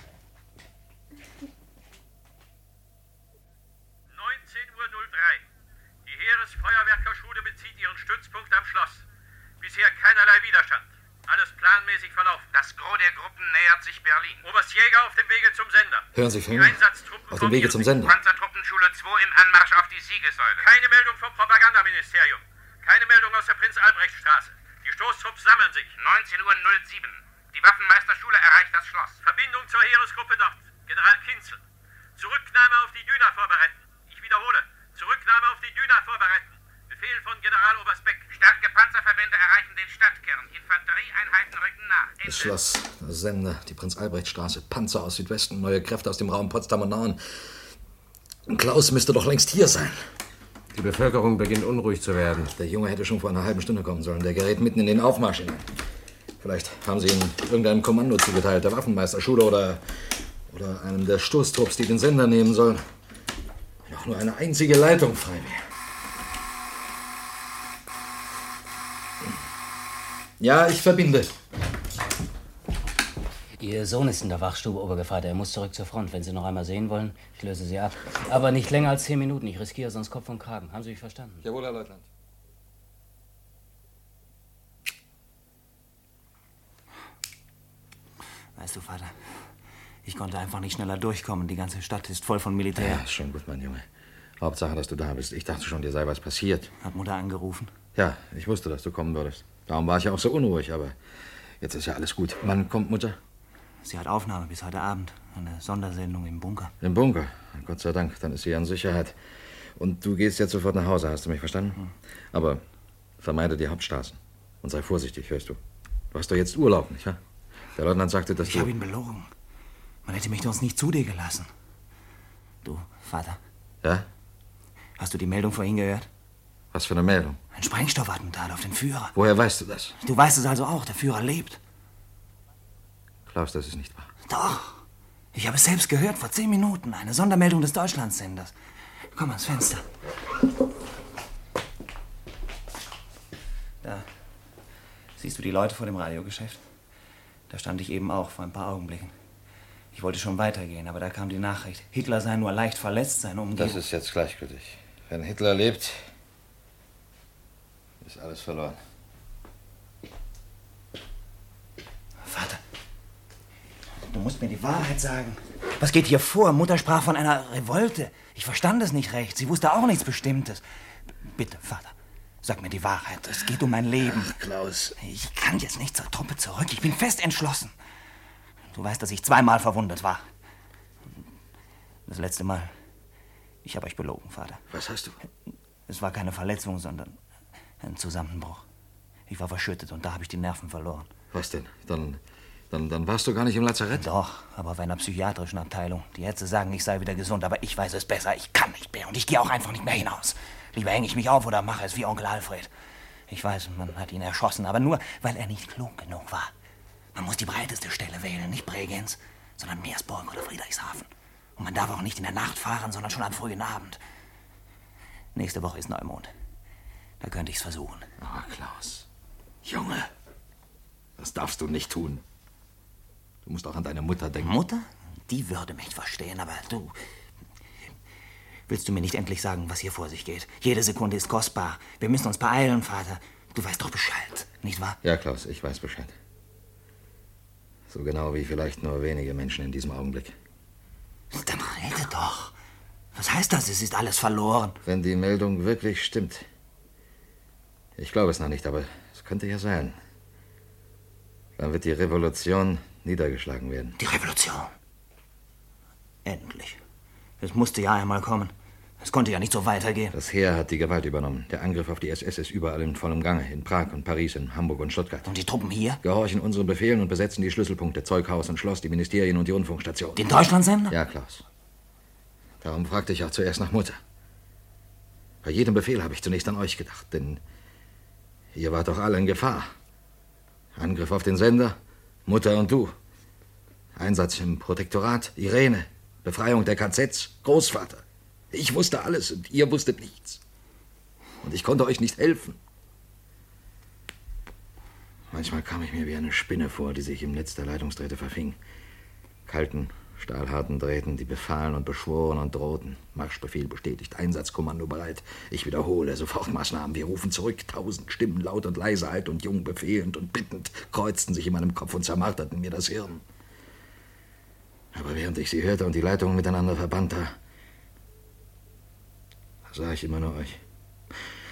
neunzehn Uhr null drei. Die Heeresfeuerwerkerschule bezieht ihren Stützpunkt am Schloss. Bisher keinerlei Widerstand. Alles planmäßig verlaufen. Das Gros der Gruppen nähert sich Berlin. Oberst Jäger auf dem Wege zum Sender. Hören Sie, Die Fänger? Einsatztruppen Auf dem Wege zum Sender. Panzertruppenschule zwei im Anmarsch auf die Siegessäule. Keine Meldung vom Propagandaministerium. Keine Meldung aus der Prinz-Albrecht-Straße. Die Stoßtrupps sammeln sich. neunzehn Uhr null sieben. Die Waffenmeisterschule erreicht das Schloss. Verbindung zur Heeresgruppe Nord. General Kinzel. Zurücknahme auf die Düna vorbereiten. Ich wiederhole. Zurücknahme auf die Düna vorbereiten. Befehl von Generaloberst Beck. Starke Panzerverbände erreichen den Stadtkern. Infanterieeinheiten rücken nach. Ende. Das Schloss, der Sender, die Prinz-Albrecht-Straße, Panzer aus Südwesten, neue Kräfte aus dem Raum Potsdam und Nahen. Klaus müsste doch längst hier sein. Die Bevölkerung beginnt unruhig zu werden. Der Junge hätte schon vor einer halben Stunde kommen sollen. Der gerät mitten in den Aufmarsch hinein. Vielleicht haben sie ihn irgendeinem Kommando zugeteilt, der Waffenmeisterschule oder, oder einem der Stoßtrupps, die den Sender nehmen sollen. Wenn auch nur eine einzige Leitung frei wäre. Ja, ich verbinde. Ihr Sohn ist in der Wachstube, Obergevater. Er muss zurück zur Front. Wenn Sie noch einmal sehen wollen, ich löse Sie ab. Aber nicht länger als zehn Minuten. Ich riskiere sonst Kopf und Kragen. Haben Sie mich verstanden? Jawohl, Herr Leutnant. Weißt du, Vater, ich konnte einfach nicht schneller durchkommen. Die ganze Stadt ist voll von Militär. Ja, schon gut, mein Junge. Hauptsache, dass du da bist. Ich dachte schon, dir sei was passiert. Hat Mutter angerufen? Ja, ich wusste, dass du kommen würdest. Darum war ich ja auch so unruhig, aber jetzt ist ja alles gut. Wann kommt Mutter? Sie hat Aufnahme bis heute Abend. Eine Sondersendung im Bunker. Im Bunker? Gott sei Dank, dann ist sie ja in Sicherheit. Und du gehst jetzt sofort nach Hause, hast du mich verstanden? Hm. Aber vermeide die Hauptstraßen. Und sei vorsichtig, hörst du? Du hast doch jetzt Urlaub, nicht wahr? Der Leutnant sagte, dass ich du... Ich habe ihn belogen. Man hätte mich sonst nicht zu dir gelassen. Du, Vater. Ja? Hast du die Meldung vorhin gehört? Was für eine Meldung? Ein Sprengstoffattentat auf den Führer. Woher weißt du das? Du weißt es also auch, der Führer lebt. Klaus, das ist nicht wahr. Doch. Ich habe es selbst gehört, vor zehn Minuten. Eine Sondermeldung des Deutschlandsenders. Komm ans Fenster. Da. Siehst du die Leute vor dem Radiogeschäft? Da stand ich eben auch vor ein paar Augenblicken. Ich wollte schon weitergehen, aber da kam die Nachricht. Hitler sei nur leicht verletzt, seine Umgebung... Das ist jetzt gleichgültig. Wenn Hitler lebt, ist alles verloren. Vater, du musst mir die Wahrheit sagen. Was geht hier vor? Mutter sprach von einer Revolte. Ich verstand es nicht recht. Sie wusste auch nichts Bestimmtes. B- bitte, Vater, sag mir die Wahrheit. Es geht um mein Leben. Ach, Klaus. Ich kann jetzt nicht zur Truppe zurück. Ich bin fest entschlossen. Du weißt, dass ich zweimal verwundet war. Das letzte Mal. Ich habe euch belogen, Vater. Was hast du? Es war keine Verletzung, sondern ein Zusammenbruch. Ich war verschüttet und da habe ich die Nerven verloren. Was denn? Dann, dann, dann warst du gar nicht im Lazarett? Doch, aber auf einer psychiatrischen Abteilung. Die Ärzte sagen, ich sei wieder gesund, aber ich weiß es besser. Ich kann nicht mehr und ich gehe auch einfach nicht mehr hinaus. Lieber hänge ich mich auf oder mache es wie Onkel Alfred. Ich weiß, man hat ihn erschossen, aber nur, weil er nicht klug genug war. Man muss die breiteste Stelle wählen, nicht Bregenz, sondern Meersburg oder Friedrichshafen. Und man darf auch nicht in der Nacht fahren, sondern schon am frühen Abend. Nächste Woche ist Neumond. Da könnte ich's versuchen. Ah, Klaus. Junge, das darfst du nicht tun. Du musst auch an deine Mutter denken. Mutter? Die würde mich verstehen, aber du... Willst du mir nicht endlich sagen, was hier vor sich geht? Jede Sekunde ist kostbar. Wir müssen uns beeilen, Vater. Du weißt doch Bescheid, nicht wahr? Ja, Klaus, ich weiß Bescheid. So genau wie vielleicht nur wenige Menschen in diesem Augenblick. Dann rede doch. Was heißt das? Es ist alles verloren. Wenn die Meldung wirklich stimmt. Ich glaube es noch nicht, aber es könnte ja sein. Dann wird die Revolution niedergeschlagen werden. Die Revolution? Endlich. Es musste ja einmal kommen. Es konnte ja nicht so weitergehen. Das Heer hat die Gewalt übernommen. Der Angriff auf die S S ist überall in vollem Gange. In Prag und Paris, in Hamburg und Stuttgart. Und die Truppen hier? Gehorchen unseren Befehlen und besetzen die Schlüsselpunkte. Zeughaus und Schloss, die Ministerien und die Rundfunkstation. Den Deutschlandsender? Ja, Klaus. Darum fragte ich auch zuerst nach Mutter. Bei jedem Befehl habe ich zunächst an euch gedacht, denn ihr wart doch alle in Gefahr. Angriff auf den Sender, Mutter und du. Einsatz im Protektorat, Irene, Befreiung der K Zs, Großvater. Ich wusste alles und ihr wusstet nichts. Und ich konnte euch nicht helfen. Manchmal kam ich mir wie eine Spinne vor, die sich im Netz der Leitungsdrähte verfing. Kalten, stahlharten Drähten, die befahlen und beschworen und drohten. Marschbefehl bestätigt, Einsatzkommando bereit. Ich wiederhole, Sofortmaßnahmen, wir rufen zurück. Tausend Stimmen, laut und leise, alt und jung, befehlend und bittend, kreuzten sich in meinem Kopf und zermarterten mir das Hirn. Aber während ich sie hörte und die Leitungen miteinander verband, da sah ich immer nur euch.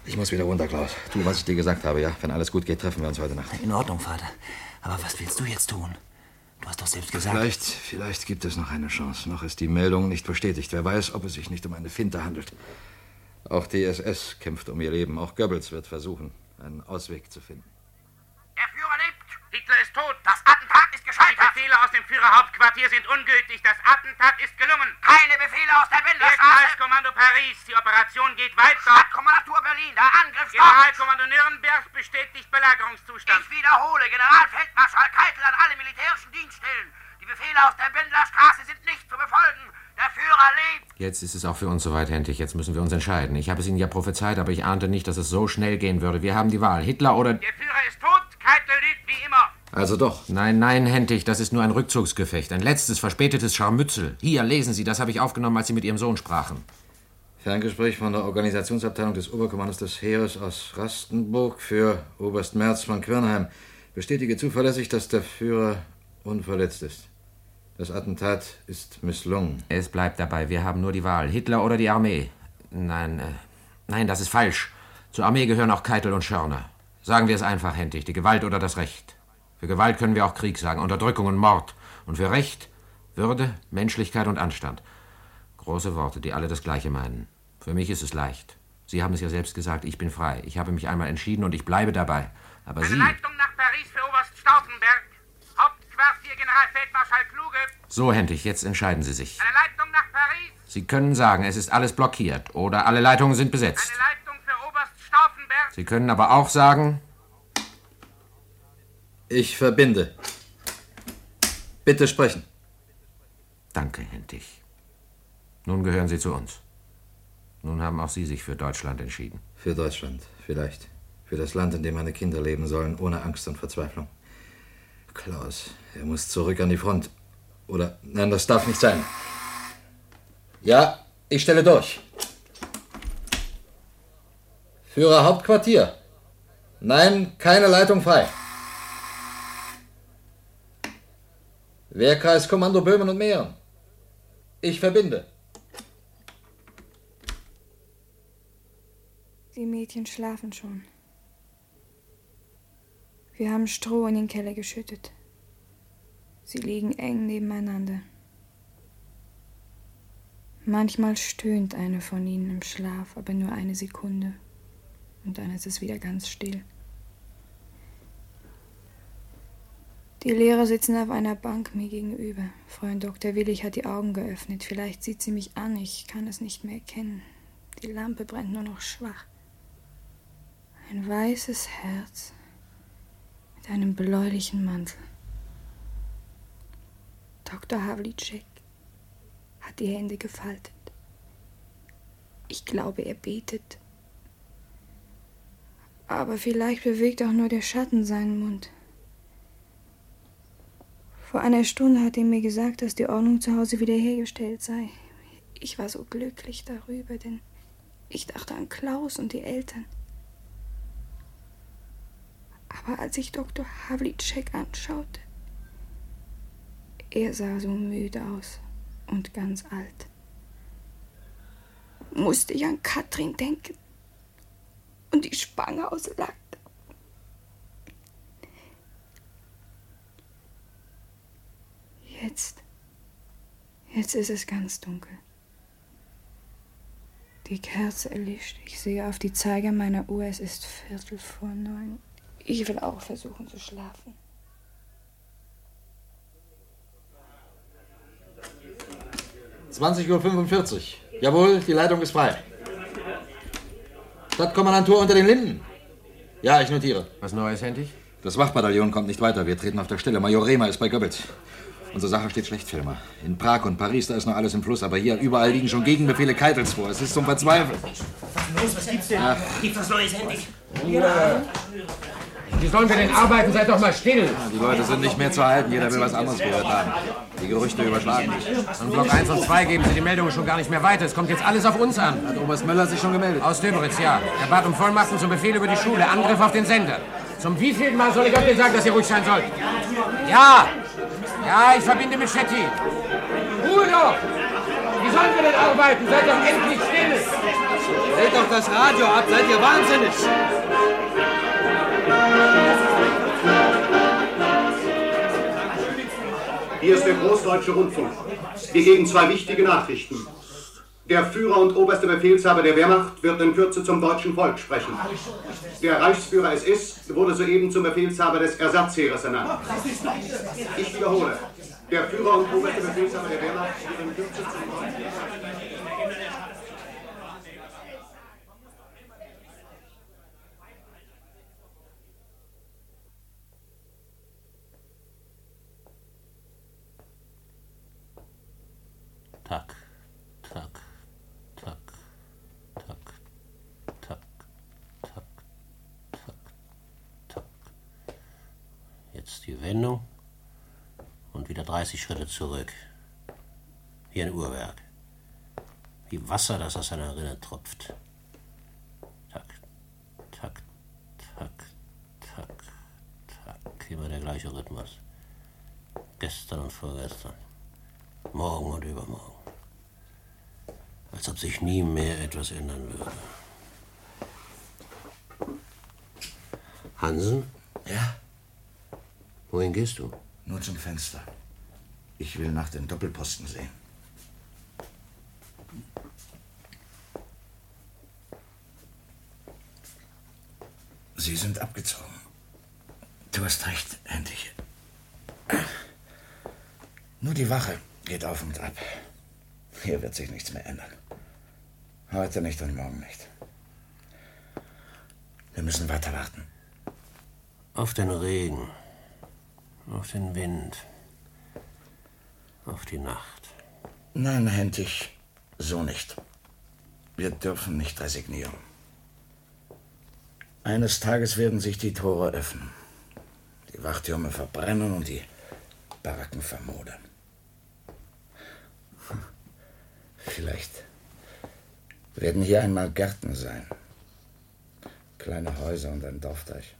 Ich muss wieder runter, Klaus. Tu, was ich dir gesagt habe, ja? Wenn alles gut geht, treffen wir uns heute Nacht. In Ordnung, Vater. Aber was willst du jetzt tun? Du hast doch selbst gesagt... Vielleicht, vielleicht gibt es noch eine Chance. Noch ist die Meldung nicht bestätigt. Wer weiß, ob es sich nicht um eine Finte handelt. Auch die S S kämpft um ihr Leben. Auch Goebbels wird versuchen, einen Ausweg zu finden. Der Führer lebt! Hitler ist tot! Das Attentat ist gescheitert! Die Befehle aus dem Führerhauptquartier sind ungültig. Das Attentat ist gelungen! Keine Befehle aus der Bänderstraße! Generalkommando Paris, die Operation geht weiter! Stadtkommandatur Berlin, der Angriff stoppt! Generalkommando Nürnberg bestätigt Belagerungszustand. Ich wiederhole, Generalfeldmarschall Keitel an alle militärischen Dienststellen. Die Befehle aus der Bändlerstraße sind nicht zu befolgen. Der Führer lebt! Jetzt ist es auch für uns soweit, Hentig. Jetzt müssen wir uns entscheiden. Ich habe es Ihnen ja prophezeit, aber ich ahnte nicht, dass es so schnell gehen würde. Wir haben die Wahl. Hitler oder... Der Führer ist tot, Keitel lügt wie immer. Also doch. Nein, nein, Hentig, das ist nur ein Rückzugsgefecht. Ein letztes, verspätetes Scharmützel. Hier, lesen Sie, das habe ich aufgenommen, als Sie mit Ihrem Sohn sprachen. Ferngespräch von der Organisationsabteilung des Oberkommandos des Heeres aus Rastenburg für Oberst Merz von Quirnheim. Bestätige zuverlässig, dass der Führer unverletzt ist. Das Attentat ist misslungen. Es bleibt dabei, wir haben nur die Wahl. Hitler oder die Armee. Nein, äh, nein, das ist falsch. Zur Armee gehören auch Keitel und Schörner. Sagen wir es einfach, Hentig, die Gewalt oder das Recht. Für Gewalt können wir auch Krieg sagen, Unterdrückung und Mord. Und für Recht, Würde, Menschlichkeit und Anstand. Große Worte, die alle das Gleiche meinen. Für mich ist es leicht. Sie haben es ja selbst gesagt, ich bin frei. Ich habe mich einmal entschieden und ich bleibe dabei. Aber Eine Sie... Leitung nach Paris für Oberst Stauffenberg. Hauptquartier Generalfeldmarschall Kluge. So, Hentig, jetzt entscheiden Sie sich. Eine Leitung nach Paris. Sie können sagen, es ist alles blockiert oder alle Leitungen sind besetzt. Eine Leitung für Oberst Stauffenberg. Sie können aber auch sagen... Ich verbinde. Bitte sprechen. Danke, Hentig. Nun gehören Sie zu uns. Nun haben auch Sie sich für Deutschland entschieden. Für Deutschland, vielleicht. Für das Land, in dem meine Kinder leben sollen, ohne Angst und Verzweiflung. Klaus, er muss zurück an die Front. Oder, nein, das darf nicht sein. Ja, ich stelle durch. Führer Hauptquartier. Nein, keine Leitung frei. Wehrkreiskommando Böhmen und Mähren. Ich verbinde. Die Mädchen schlafen schon. Wir haben Stroh in den Keller geschüttet. Sie liegen eng nebeneinander. Manchmal stöhnt eine von ihnen im Schlaf, aber nur eine Sekunde. Und dann ist es wieder ganz still. Die Lehrer sitzen auf einer Bank mir gegenüber. Freund Doktor Willig hat die Augen geöffnet. Vielleicht sieht sie mich an, ich kann es nicht mehr erkennen. Die Lampe brennt nur noch schwach. Ein weißes Herz mit einem bläulichen Mantel. Doktor Havlicek hat die Hände gefaltet. Ich glaube, er betet. Aber vielleicht bewegt auch nur der Schatten seinen Mund. Vor einer Stunde hat er mir gesagt, dass die Ordnung zu Hause wiederhergestellt sei. Ich war so glücklich darüber, denn ich dachte an Klaus und die Eltern. Aber als ich Doktor Havlicek anschaute, er sah so müde aus und ganz alt, musste ich an Katrin denken und die Spange aus Lack. Jetzt, jetzt ist es ganz dunkel. Die Kerze erlischt. Ich sehe auf die Zeiger meiner Uhr, es ist Viertel vor neun. Ich will auch versuchen zu schlafen. zwanzig Uhr fünfundvierzig. Jawohl, die Leitung ist frei. Stadtkommandantur unter den Linden. Ja, ich notiere. Was Neues, Hentig? Das Wachbataillon kommt nicht weiter. Wir treten auf der Stelle. Major Rehmer ist bei Goebbels. Unsere Sache steht schlecht, Filmer. In Prag und Paris, da ist noch alles im Fluss. Aber hier, überall liegen schon Gegenbefehle Keitels vor. Es ist zum Verzweifeln. Was ist los? Was gibt's denn? Ach. Gibt's was Neues, Hentig? Ja. Wie sollen wir denn arbeiten? Seid doch mal still. Ja, die Leute sind nicht mehr zu halten. Jeder will was anderes gehört haben. Die Gerüchte überschlagen sich. An Block eins und zwei geben Sie die Meldungen schon gar nicht mehr weiter. Es kommt jetzt alles auf uns an. Hat Oberst Möller sich schon gemeldet? Aus Döberitz, ja. Er bat um Vollmachten zum Befehl über die Schule. Angriff auf den Sender. Zum wievielten Mal soll ich euch denn sagen, dass ihr ruhig sein sollt? Ja! Ja, ich verbinde mit Stettin. Ruhe doch! Wie sollen wir denn arbeiten? Seid doch endlich still! Dreht doch das Radio ab, seid ihr wahnsinnig? Hier ist der Großdeutsche Rundfunk. Wir geben zwei wichtige Nachrichten. Der Führer und oberste Befehlshaber der Wehrmacht wird in Kürze zum deutschen Volk sprechen. Der Reichsführer S S wurde soeben zum Befehlshaber des Ersatzheeres ernannt. Ich wiederhole, der Führer und oberste Befehlshaber der Wehrmacht wird in Kürze zum deutschen Volk sprechen. Tack, tack, tack, tack, tack, tack, tack, tack. Jetzt die Wendung und wieder dreißig Schritte zurück. Wie ein Uhrwerk. Wie Wasser, das aus seiner Rinne tropft. Tack, tack, tack, tack, tack. Immer der gleiche Rhythmus. Gestern und vorgestern. Morgen und übermorgen. Als ob sich nie mehr etwas ändern würde. Hansen? Ja? Wohin gehst du? Nur zum Fenster. Ich will nach den Doppelposten sehen. Sie sind abgezogen. Du hast recht, endlich. Nur die Wache geht auf und ab. Hier wird sich nichts mehr ändern. Heute nicht und morgen nicht. Wir müssen weiter warten. Auf den Regen, auf den Wind, auf die Nacht. Nein, Hentig, so nicht. Wir dürfen nicht resignieren. Eines Tages werden sich die Tore öffnen. Die Wachtürme verbrennen und die Baracken vermodern. Vielleicht werden hier einmal Gärten sein. Kleine Häuser und ein Dorfteich.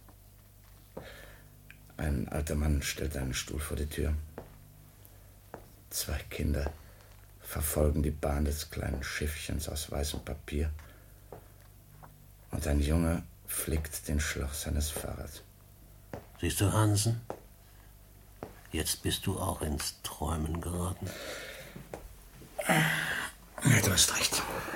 Ein alter Mann stellt einen Stuhl vor die Tür. Zwei Kinder verfolgen die Bahn des kleinen Schiffchens aus weißem Papier. Und ein Junge flickt den Schlauch seines Fahrrads. Siehst du, Hansen? Jetzt bist du auch ins Träumen geraten. Du hast recht.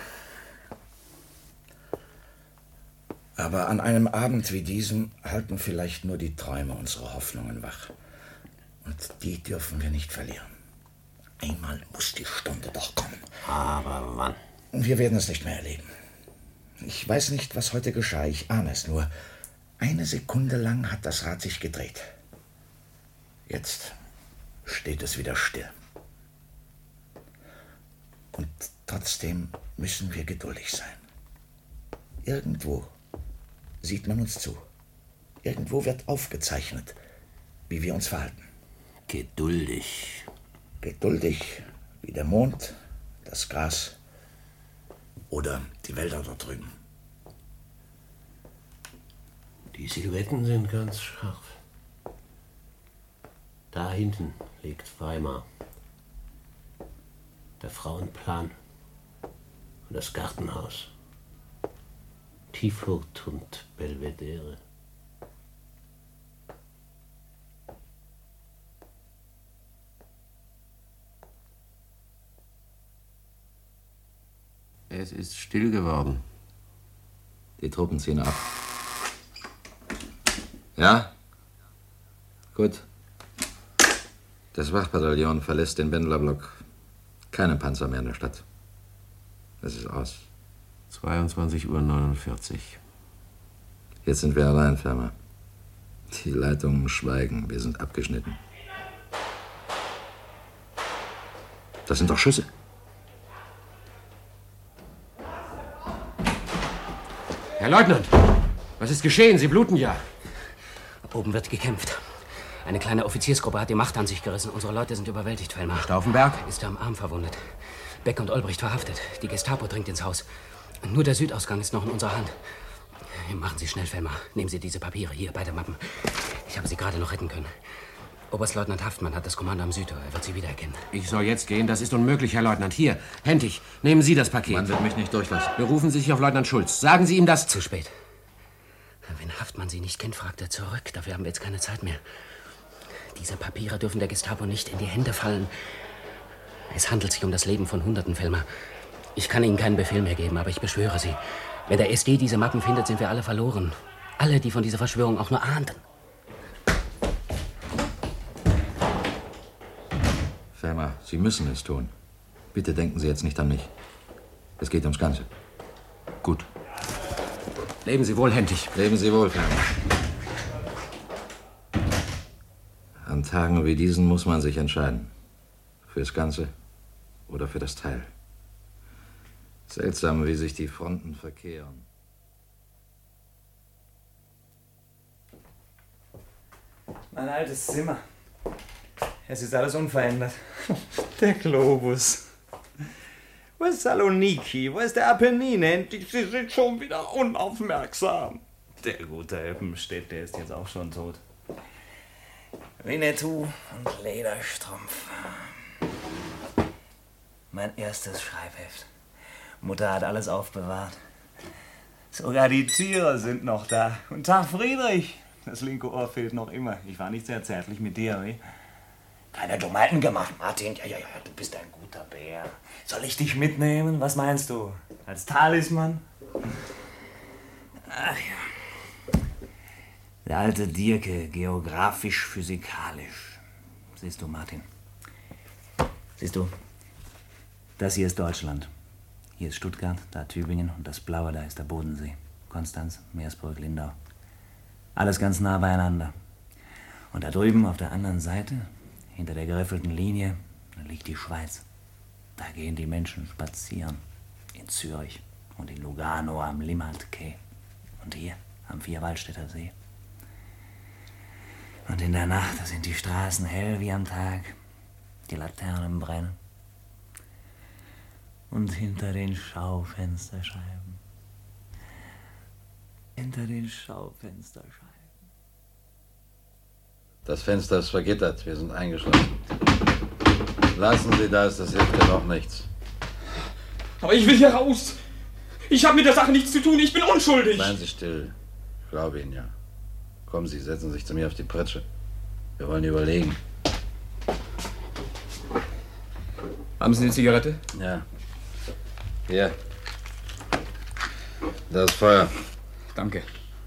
Aber an einem Abend wie diesem halten vielleicht nur die Träume unsere Hoffnungen wach. Und die dürfen wir nicht verlieren. Einmal muss die Stunde doch kommen. Aber wann? Wir werden es nicht mehr erleben. Ich weiß nicht, was heute geschah. Ich ahne es nur. Eine Sekunde lang hat das Rad sich gedreht. Jetzt steht es wieder still. Und trotzdem müssen wir geduldig sein. Irgendwo sieht man uns zu. Irgendwo wird aufgezeichnet, wie wir uns verhalten. Geduldig. Geduldig wie der Mond, das Gras oder die Wälder dort drüben. Die Silhouetten sind ganz scharf. Da hinten liegt Weimar. Der Frauenplan und das Gartenhaus. Tiefurt und Belvedere. Es ist still geworden. Die Truppen ziehen ab. Ja? Gut. Das Wachbataillon verlässt den Wendlerblock. Keine Panzer mehr in der Stadt. Es ist aus. zweiundzwanzig Uhr neunundvierzig. Jetzt sind wir allein, Fermer. Die Leitungen schweigen. Wir sind abgeschnitten. Das sind doch Schüsse. Herr Leutnant, was ist geschehen? Sie bluten ja. Oben wird gekämpft. Eine kleine Offiziersgruppe hat die Macht an sich gerissen. Unsere Leute sind überwältigt, Fellmar. Stauffenberg? Ist am Arm verwundet. Beck und Olbricht verhaftet. Die Gestapo dringt ins Haus. Nur der Südausgang ist noch in unserer Hand. Machen Sie schnell, Fellmar. Nehmen Sie diese Papiere. Hier, beide Mappen. Ich habe sie gerade noch retten können. Oberstleutnant Haftmann hat das Kommando am Südtor. Er wird Sie wiedererkennen. Ich soll jetzt gehen? Das ist unmöglich, Herr Leutnant. Hier, Hentig, nehmen Sie das Paket. Man wird mich nicht durchlassen. Berufen Sie sich auf Leutnant Schulz. Sagen Sie ihm das... Zu spät. Wenn Haftmann Sie nicht kennt, fragt er zurück. Dafür haben wir jetzt keine Zeit mehr. Diese Papiere dürfen der Gestapo nicht in die Hände fallen. Es handelt sich um das Leben von Hunderten, Fellmer. Ich kann Ihnen keinen Befehl mehr geben, aber ich beschwöre Sie. Wenn der S D diese Mappen findet, sind wir alle verloren. Alle, die von dieser Verschwörung auch nur ahnten. Fellmer, Sie müssen es tun. Bitte denken Sie jetzt nicht an mich. Es geht ums Ganze. Gut. Leben Sie wohl, Hentig. Leben Sie wohl, Fellmer. An Tagen wie diesen muss man sich entscheiden. Fürs Ganze oder für das Teil. Seltsam, wie sich die Fronten verkehren. Mein altes Zimmer. Es ist alles unverändert. Der Globus. Wo ist Saloniki? Wo ist der Apennin? Endlich, Sie sind schon wieder unaufmerksam. Der gute Eppenstedt, der ist jetzt auch schon tot. Winnetou und Lederstrumpf. Mein erstes Schreibheft. Mutter hat alles aufbewahrt. Sogar die Tiere sind noch da. Und Tag Friedrich. Das linke Ohr fehlt noch immer. Ich war nicht sehr zärtlich mit dir, wie? Keine Dummheiten gemacht, Martin. Ja, ja, ja, du bist ein guter Bär. Soll ich dich mitnehmen? Was meinst du? Als Talisman? Ach ja. Der alte Dierke, geografisch-physikalisch. Siehst du, Martin? Siehst du? Das hier ist Deutschland. Hier ist Stuttgart, da Tübingen und das Blaue, da ist der Bodensee. Konstanz, Meersburg, Lindau. Alles ganz nah beieinander. Und da drüben auf der anderen Seite, hinter der geriffelten Linie, da liegt die Schweiz. Da gehen die Menschen spazieren. In Zürich und in Lugano am Limmat-Quai. Und hier am Vierwaldstätter See. Und in der Nacht, da sind die Straßen hell wie am Tag. Die Laternen brennen. Und hinter den Schaufensterscheiben. Hinter den Schaufensterscheiben. Das Fenster ist vergittert. Wir sind eingeschlossen. Lassen Sie das, das hilft ja noch nichts. Aber ich will hier raus. Ich habe mit der Sache nichts zu tun. Ich bin unschuldig. Seien Sie still. Ich glaube Ihnen ja. Kommen Sie, setzen Sie sich zu mir auf die Pritsche. Wir wollen überlegen. Haben Sie eine Zigarette? Ja. Hier. Das Feuer. Danke.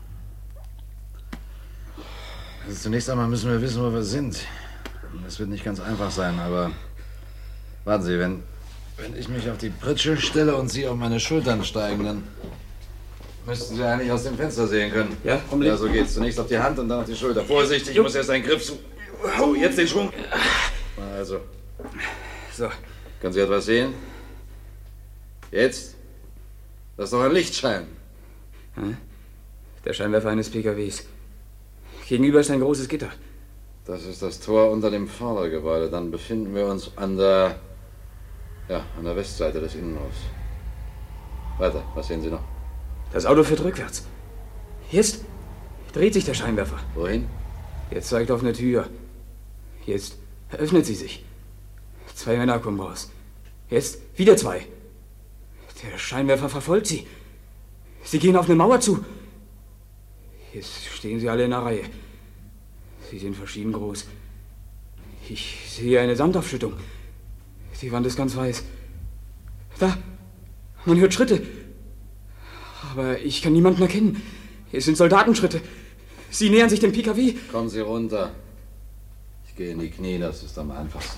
Also zunächst einmal müssen wir wissen, wo wir sind. Das wird nicht ganz einfach sein, aber... Warten Sie, wenn, wenn ich mich auf die Pritsche stelle und Sie auf meine Schultern steigen, dann müssten Sie eigentlich aus dem Fenster sehen können. Ja, komm, Ja, so geht's. Zunächst auf die Hand und dann auf die Schulter. Vorsichtig, ich muss erst einen Griff suchen. So, jetzt den Schwung. Also. So. Können Sie etwas sehen? Jetzt? Das ist doch ein Lichtschein. Hm? Der Scheinwerfer eines P K Ws. Gegenüber ist ein großes Gitter. Das ist das Tor unter dem Vordergebäude. Dann befinden wir uns an der... Ja, an der Westseite des Innenhofs. Weiter, was sehen Sie noch? Das Auto fährt rückwärts. Jetzt dreht sich der Scheinwerfer. Wohin? Jetzt zeigt auf eine Tür. Jetzt öffnet sie sich. Zwei Männer kommen raus. Jetzt wieder zwei. Der Scheinwerfer verfolgt sie. Sie gehen auf eine Mauer zu. Jetzt stehen sie alle in einer Reihe. Sie sind verschieden groß. Ich sehe eine Sandaufschüttung. Die Wand ist ganz weiß. Da, man hört Schritte. Aber ich kann niemanden erkennen. Es sind Soldatenschritte. Sie nähern sich dem P K W. Kommen Sie runter. Ich gehe in die Knie, das ist am einfachsten.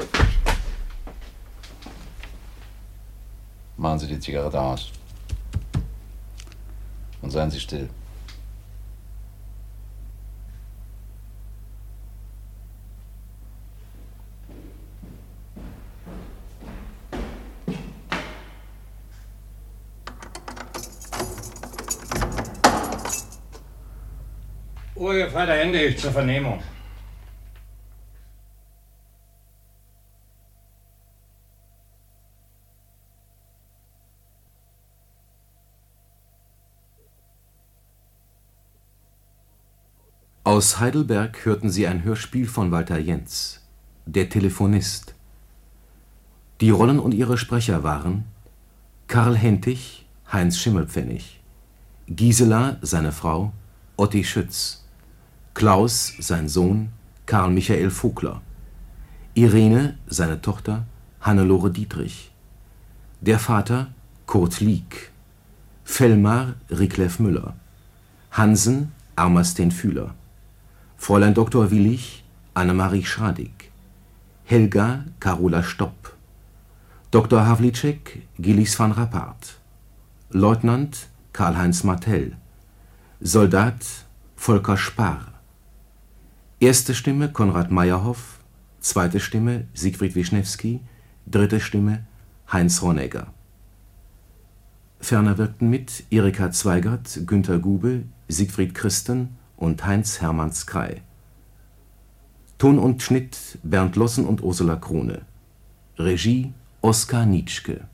Machen Sie die Zigarette aus. Und seien Sie still. Urgefreiter Hendig zur Vernehmung. Aus Heidelberg hörten Sie ein Hörspiel von Walter Jentz, Der Telefonist. Die Rollen und ihre Sprecher waren Karl Hentig, Heinz Schimmelpfennig, Gisela, seine Frau, Otti Schütz, Klaus, sein Sohn, Karl Michael Vogler, Irene, seine Tochter, Hannelore Dietrich, der Vater, Kurt Lieck, Fellmar, Rickleff Müller, Hansen, Armersten Fühler, Fräulein Doktor Willich, Annemarie Schradig, Helga, Carola Stopp, Doktor Havlicek, Gillis van Rappard, Leutnant, Karl-Heinz Martell, Soldat, Volker Spahr, erste Stimme Konrad Meyerhoff, zweite Stimme Siegfried Wischnewski, dritte Stimme Heinz Ronegger. Ferner wirkten mit Erika Zweigert, Günter Gube, Siegfried Christen und Heinz Hermann Skrei. Ton und Schnitt Bernd Lossen und Ursula Krone. Regie Oskar Nitschke.